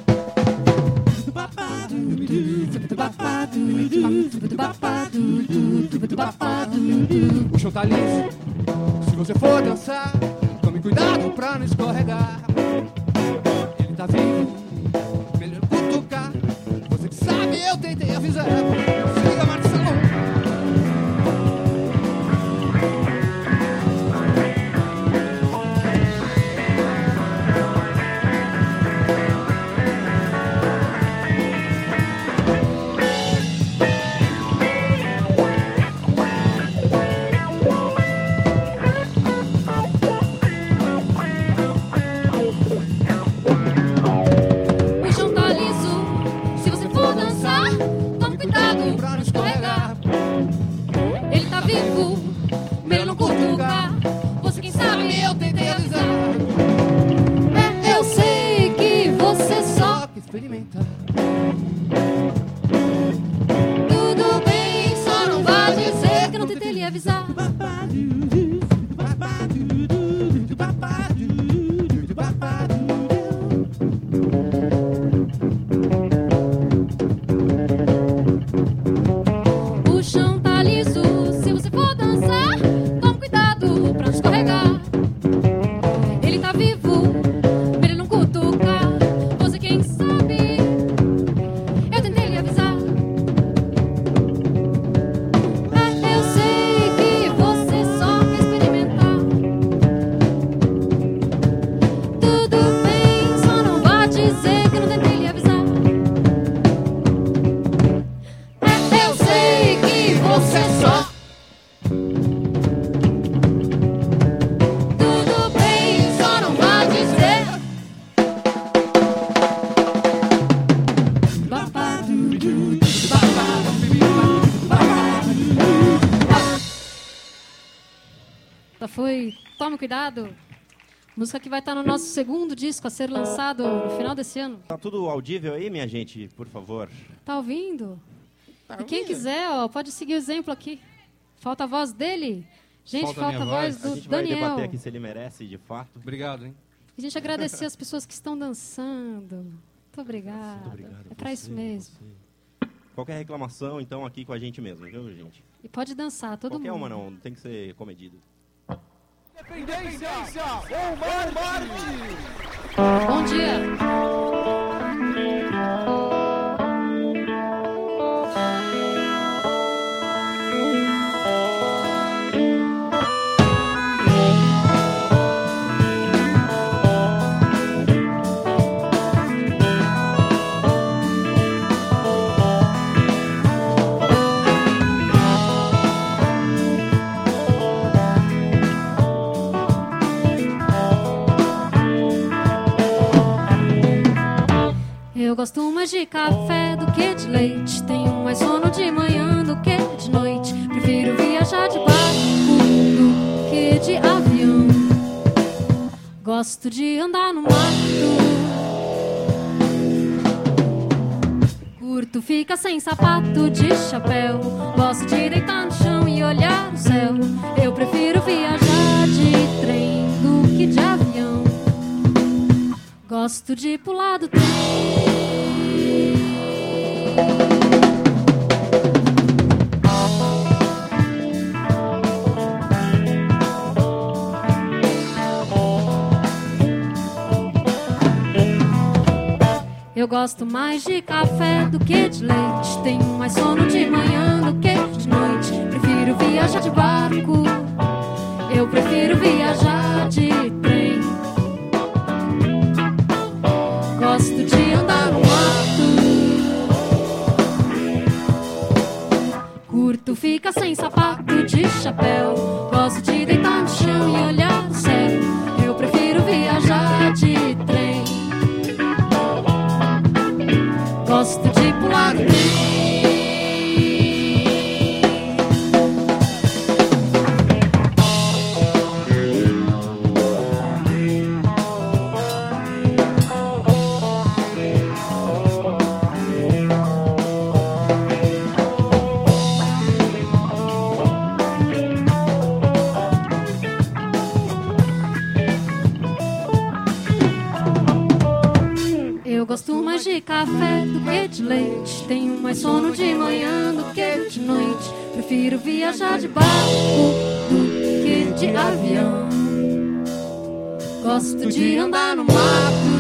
O chão tá liso, se você for dançar, tome cuidado pra não escorregar. Ele tá vivo, melhor cutucar. Você que sabe, eu tentei avisar. Siga, Marcelo. experimentar. Tudo bem, só não vá dizer que não tentei lhe avisar. O chão tá liso, se você for dançar, tome cuidado pra não escorregar. Ele tá vivo, pra ele não cutucar. Você quem sabe, eu tentei lhe avisar. Mas eu sei que você só quer experimentar. Tudo bem, só não vá dizer que não tentei lhe avisar. Eu sei que você só. Tudo bem, só não vá dizer. Tá, foi. Tome cuidado. Música que vai estar no nosso segundo disco a ser lançado no final desse ano. Tá tudo audível aí, minha gente, por favor? Tá ouvindo? E quem quiser, ó, pode seguir o exemplo aqui. Falta a voz dele. Gente, Falta a falta a minha voz voz. do A gente vai Daniel. debater aqui se ele merece, de fato. Obrigado, hein? E a gente agradecer as pessoas que estão dançando. Muito obrigada. Muito obrigado É pra você, isso mesmo. Qualquer reclamação, então, aqui com a gente mesmo, viu, gente? E pode dançar, todo Qualquer mundo. uma não, tem que ser comedido. Independência ou Marte. Bom dia. Eu gosto mais de café do que de leite. Tenho mais sono de manhã do que de noite. Prefiro viajar de barco do que de avião. Gosto de andar no mato. Curto fica sem sapato de chapéu. Gosto de deitar no chão e olhar o céu. Eu prefiro viajar de trem do que de avião. Gosto de pular do trem. Eu gosto mais de café do que de leite. Tenho mais sono de manhã do que de noite. Prefiro viajar de barco. Eu prefiro viajar de trem. Gosto de andar no mato. Curto fica sem sapato de chapéu. Gosto de deitar no chão e olhar o céu. Eu prefiro viajar de trem. Gosto de pular no trem. Eu gosto mais de café do que de leite. Tenho mais sono de manhã do que de noite. Prefiro viajar de barco do que de avião. Gosto de andar no mato.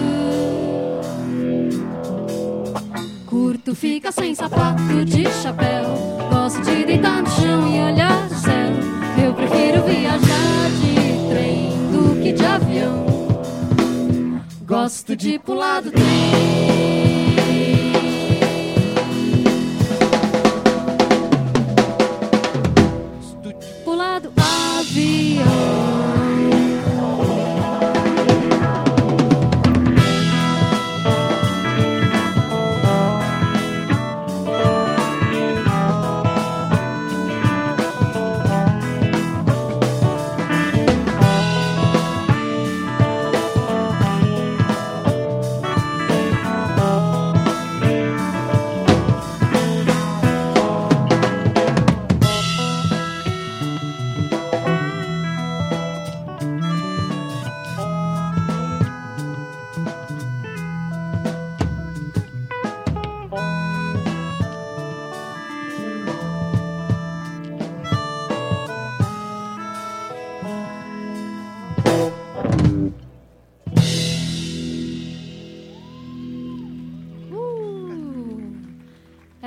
Curto fica sem sapato de chapéu. Gosto de deitar no chão e olhar o céu. Eu prefiro viajar de trem do que de avião. Gosto de pular do trem. Pular do avião.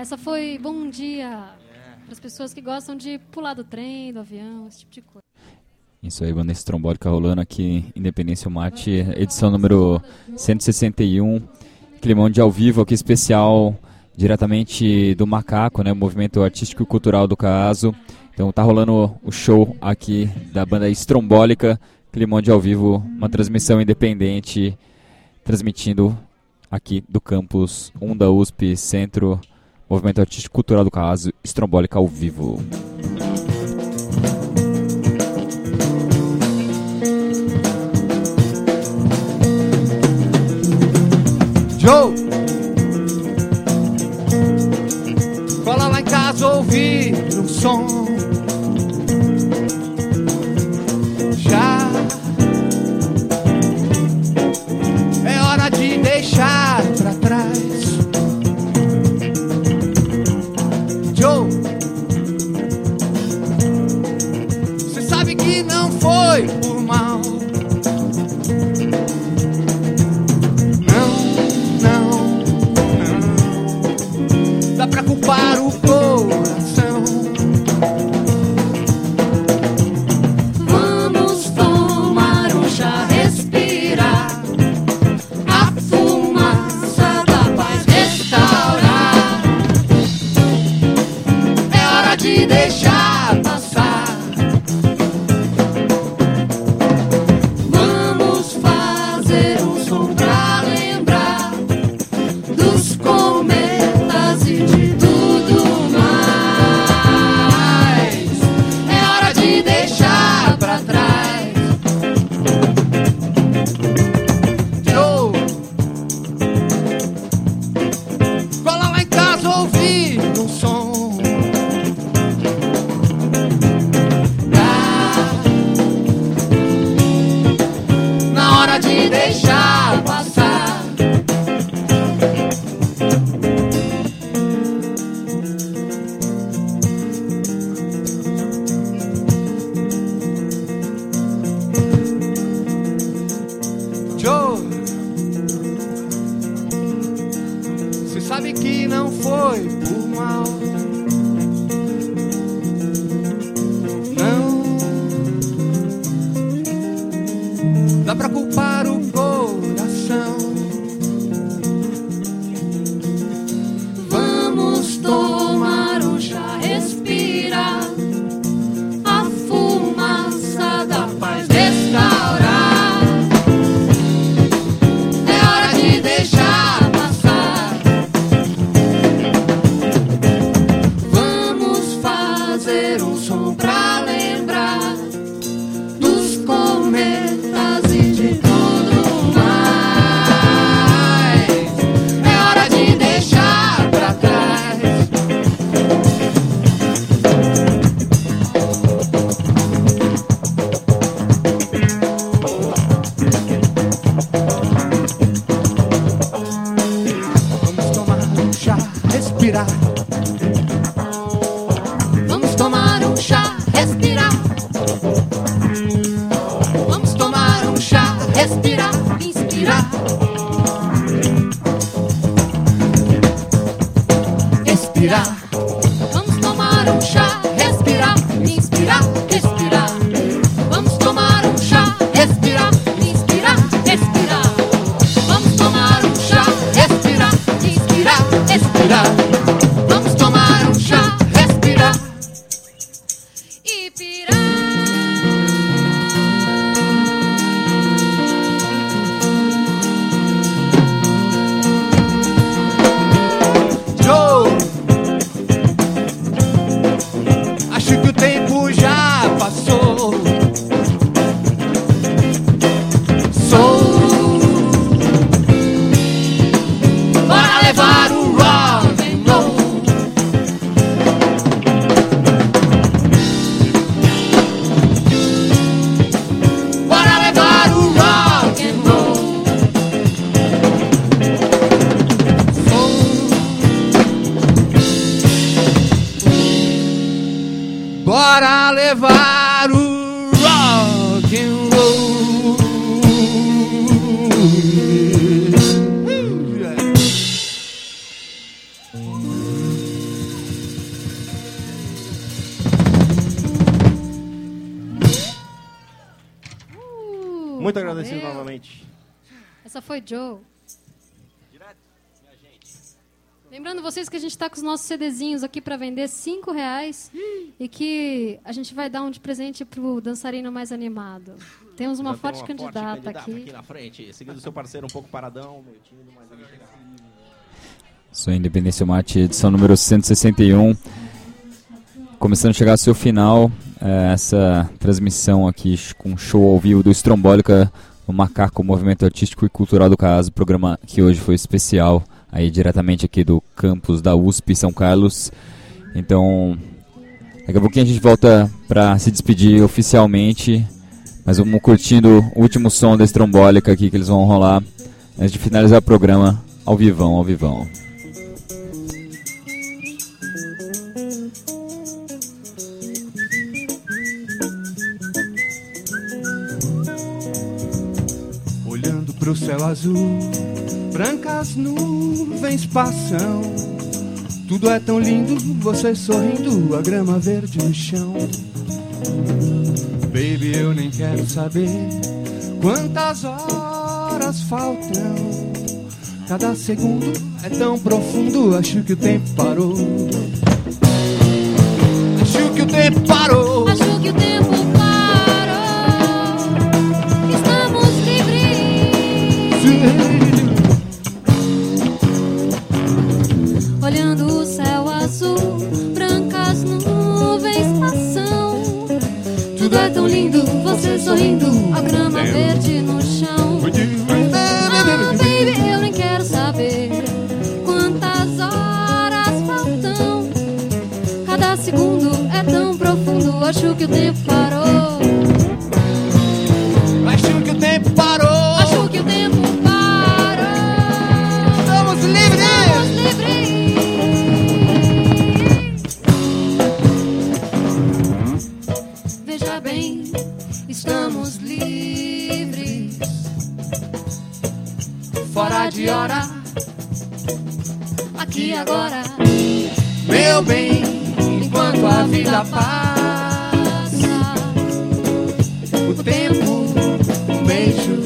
Essa foi Bom Dia para as pessoas que gostam de pular do trem, do avião, esse tipo de coisa. Isso aí, banda estrombólica rolando aqui, Independência Mate, edição número cento e sessenta e um, climão de ao vivo aqui especial, diretamente do Macaco, né, movimento artístico e cultural do Caazo. Então tá rolando o show aqui da banda estrombólica, climão de ao vivo, uma transmissão independente, transmitindo aqui do campus um da U S P, Centro, movimento artístico e cultural do Caazo, estrombólica ao vivo. Joe, cola lá em casa ouvir um som. Já é hora de deixar pra trás. Joe, cê sabe que não foi por mal. Dá pra culpar o coração. Vamos tomar um chá, respirar a fumaça da paz, restaurar. É hora de deixar passar. Vamos fazer um som pra lembrar dos cometas e de tudo mais. É hora de deixar pra trás. Joe, cola lá em casa ouvir um som. Tá na hora de deixar passar. Joe, cê sabe que não foi por mal. Não dá pra culpar o coração. Vamos tomar um chá, respirar a fumaça da paz, restaurar. É hora de deixar passar. Vamos fazer um som pra lembrar dos cometas e de tudo mais. É hora de deixar pra trás. Vamos tomar um chá, respirar. Vamos tomar um chá, respirar. Vamos tomar um chá, Respirar, inspirar, respirar. vamos tomar um chá, respirar, inspirar, respirar. Vamos tomar um chá, respirar, inspirar, respirar. Vamos tomar um chá, respirar, inspirar, respirar. Vamos tomar um chá, respirar. E pirar. Joe, acho que o tempo já passou. Sou, bora levar o rock and roll. Bora levar o rock and roll. Bora levar o rock and roll. Muito agradecido valeu. novamente. Essa foi Joe. Lembrando vocês que a gente está com os nossos CDzinhos aqui para vender cinco reais e que a gente vai dar um de presente pro dançarino mais animado. Temos uma Já forte tem uma candidata forte candidata aqui. aqui na frente, seguido do seu parceiro um pouco paradão, meio tímido, mas ele chega. Isso é Independência Mate, edição número cento e sessenta e um. Começando a chegar ao seu final, é, essa transmissão aqui com show ao vivo do Estrombólica, o Macaco, Movimento Artístico e Cultural do Caso, programa que hoje foi especial, aí diretamente aqui do campus da U S P São Carlos. Então, daqui a pouquinho a gente volta para se despedir oficialmente, mas vamos curtindo o último som da Estrombólica aqui que eles vão rolar antes de finalizar o programa ao vivão, ao vivão. Olhando pro céu azul, brancas nuvens passam. Tudo é tão lindo, você sorrindo, a grama verde no chão. Baby, eu nem quero saber quantas horas faltam. Cada segundo é tão profundo, acho que o tempo parou. Acho que o tempo parou. Acho que o tempo parou. Estamos livres. Olhando o céu azul, brancas nuvens passam. Tudo é tão lindo, você sorrindo, a grama verde no chão. Ah, baby, eu nem quero saber quantas horas faltam. Cada segundo é tão profundo, acho que o tempo parou. Acho que o tempo parou. Acho que o tempo parou. Estamos livres. Estamos livres. Veja bem, estamos livres. Fora de hora, Aqui agora, meu bem, enquanto a vida passa. O tempo, um beijo.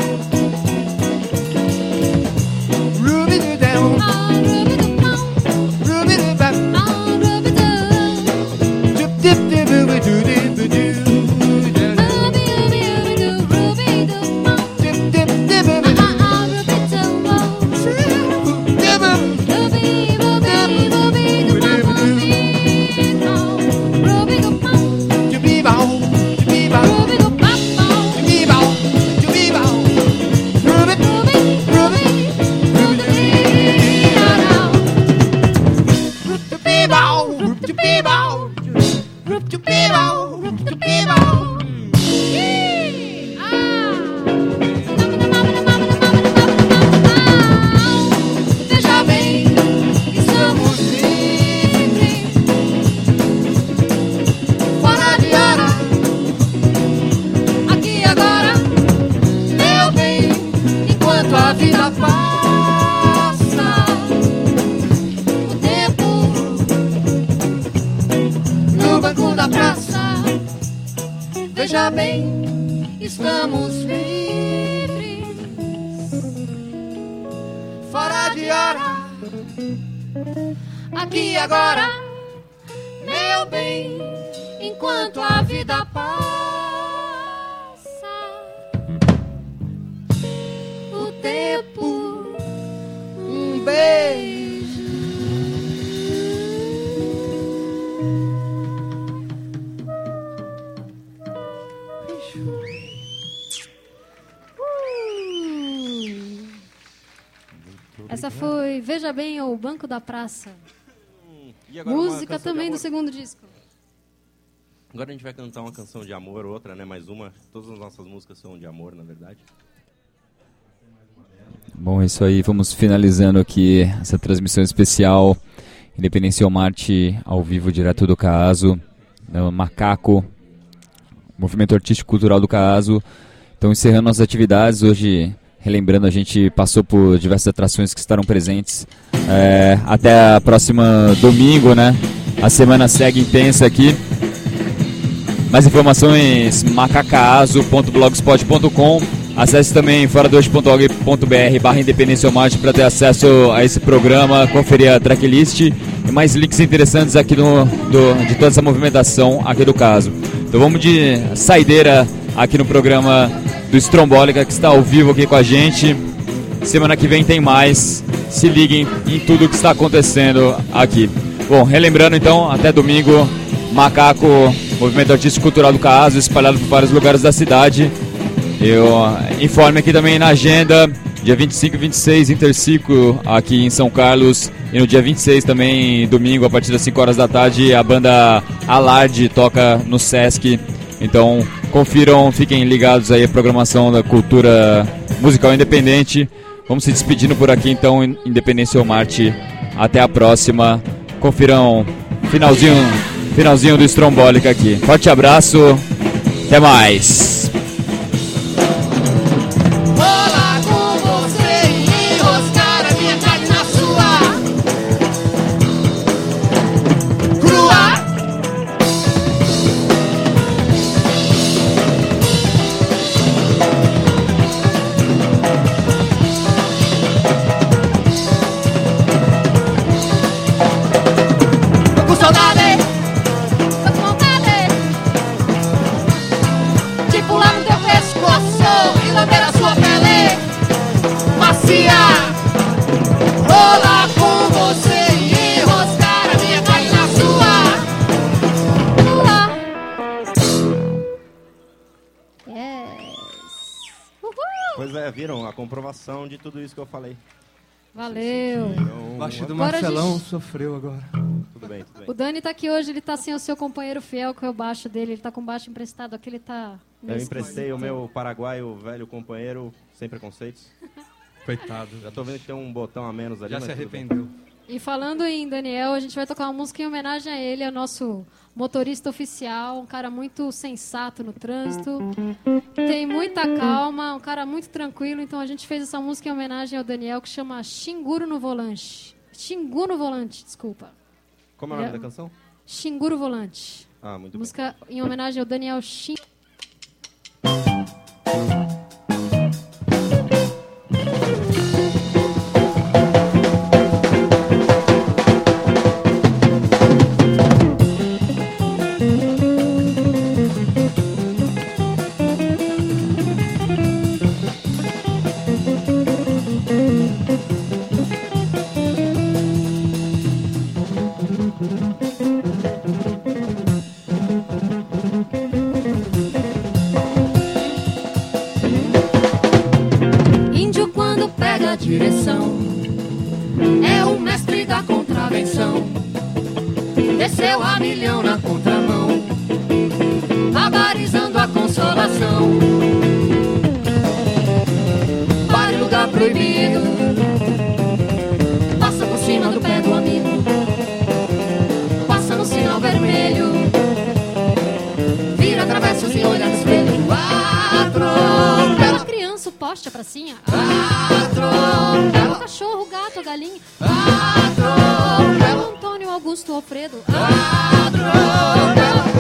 Ruby do down, Ruby do back, dip dip dip ruby do dip do do. Dip dip dip ruby do. veja bem, estamos livres. Fora de hora, aqui agora, meu bem, enquanto a vida passa. O tempo no banco da praça. Veja bem, estamos livres. Fora de hora, Aqui agora, meu bem, enquanto a vida passa. O tempo, um beijo. Essa foi Veja Bem ou Banco da Praça. E agora uma Música canção de também do amor. segundo disco. Agora a gente vai cantar uma canção de amor, outra, né? Mais uma. Todas as nossas músicas são de amor, na verdade. Bom, é isso aí, vamos finalizando aqui essa transmissão especial Independência Marte ao vivo direto do Caso, no Macaco, Movimento Artístico Cultural do Caso. Então, encerrando nossas atividades, hoje, relembrando, a gente passou por diversas atrações que estarão presentes. É, até a próxima domingo, né? A semana segue intensa aqui. Mais informações macacaazo ponto blogspot ponto com. Acesse também fora do eixo ponto org ponto br barra Independência ou Marte para ter acesso a esse programa, conferir a tracklist e mais links interessantes aqui no, do, de toda essa movimentação aqui do caso. Então vamos de saideira aqui no programa do Strombólica, que está ao vivo aqui com a gente. Semana que vem tem mais. Se liguem em tudo que está acontecendo aqui. Bom, relembrando então, até domingo, Macaco, movimento artístico cultural do Caso, espalhado por vários lugares da cidade. Eu informe aqui também na agenda, dia vinte e cinco e vinte e seis, Interciclo aqui em São Carlos. E no dia vinte e seis também, domingo, a partir das cinco horas da tarde, a banda Alarde toca no Sesc. Então confiram, fiquem ligados aí à programação da cultura musical independente. Vamos se despedindo por aqui então, Independência ou Marte. Até a próxima. Confiram finalzinho, finalzinho do Strombólica aqui. Forte abraço, até mais. Viram a comprovação de tudo isso que eu falei. Valeu. O baixo do Agora Marcelão gente... sofreu agora. Tudo bem, tudo bem. O Dani tá aqui hoje, ele tá sem o seu companheiro fiel, que é o baixo dele. Ele tá com o baixo emprestado aqui, ele tá... Eu emprestei o meu paraguaio velho companheiro, sem preconceitos. Coitado. Já tô vendo que tem um botão a menos ali. Já mas se arrependeu. E falando em Daniel, a gente vai tocar uma música em homenagem a ele, é o nosso motorista oficial, um cara muito sensato no trânsito, tem muita calma, um cara muito tranquilo, então a gente fez essa música em homenagem ao Daniel, que chama Xinguro no Volante. Xingu no Volante, desculpa. Como é o nome é, da canção? Xinguro Volante. Ah, muito música bem. Música em homenagem ao Daniel Xing... Direção é o mestre da contravenção, desceu a milhão na contramão, barbarizando a consolação. Para em lugar proibido, passa por cima do pé do amigo, passa no sinal vermelho, vira travessas e olha no espelho. Atropela criança, o poste, a pracinha. Atropela o cachorro, o gato, a galinha. Atropela o Antônio, Augusto, o Alfredo. Atropela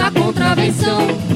na contravenção.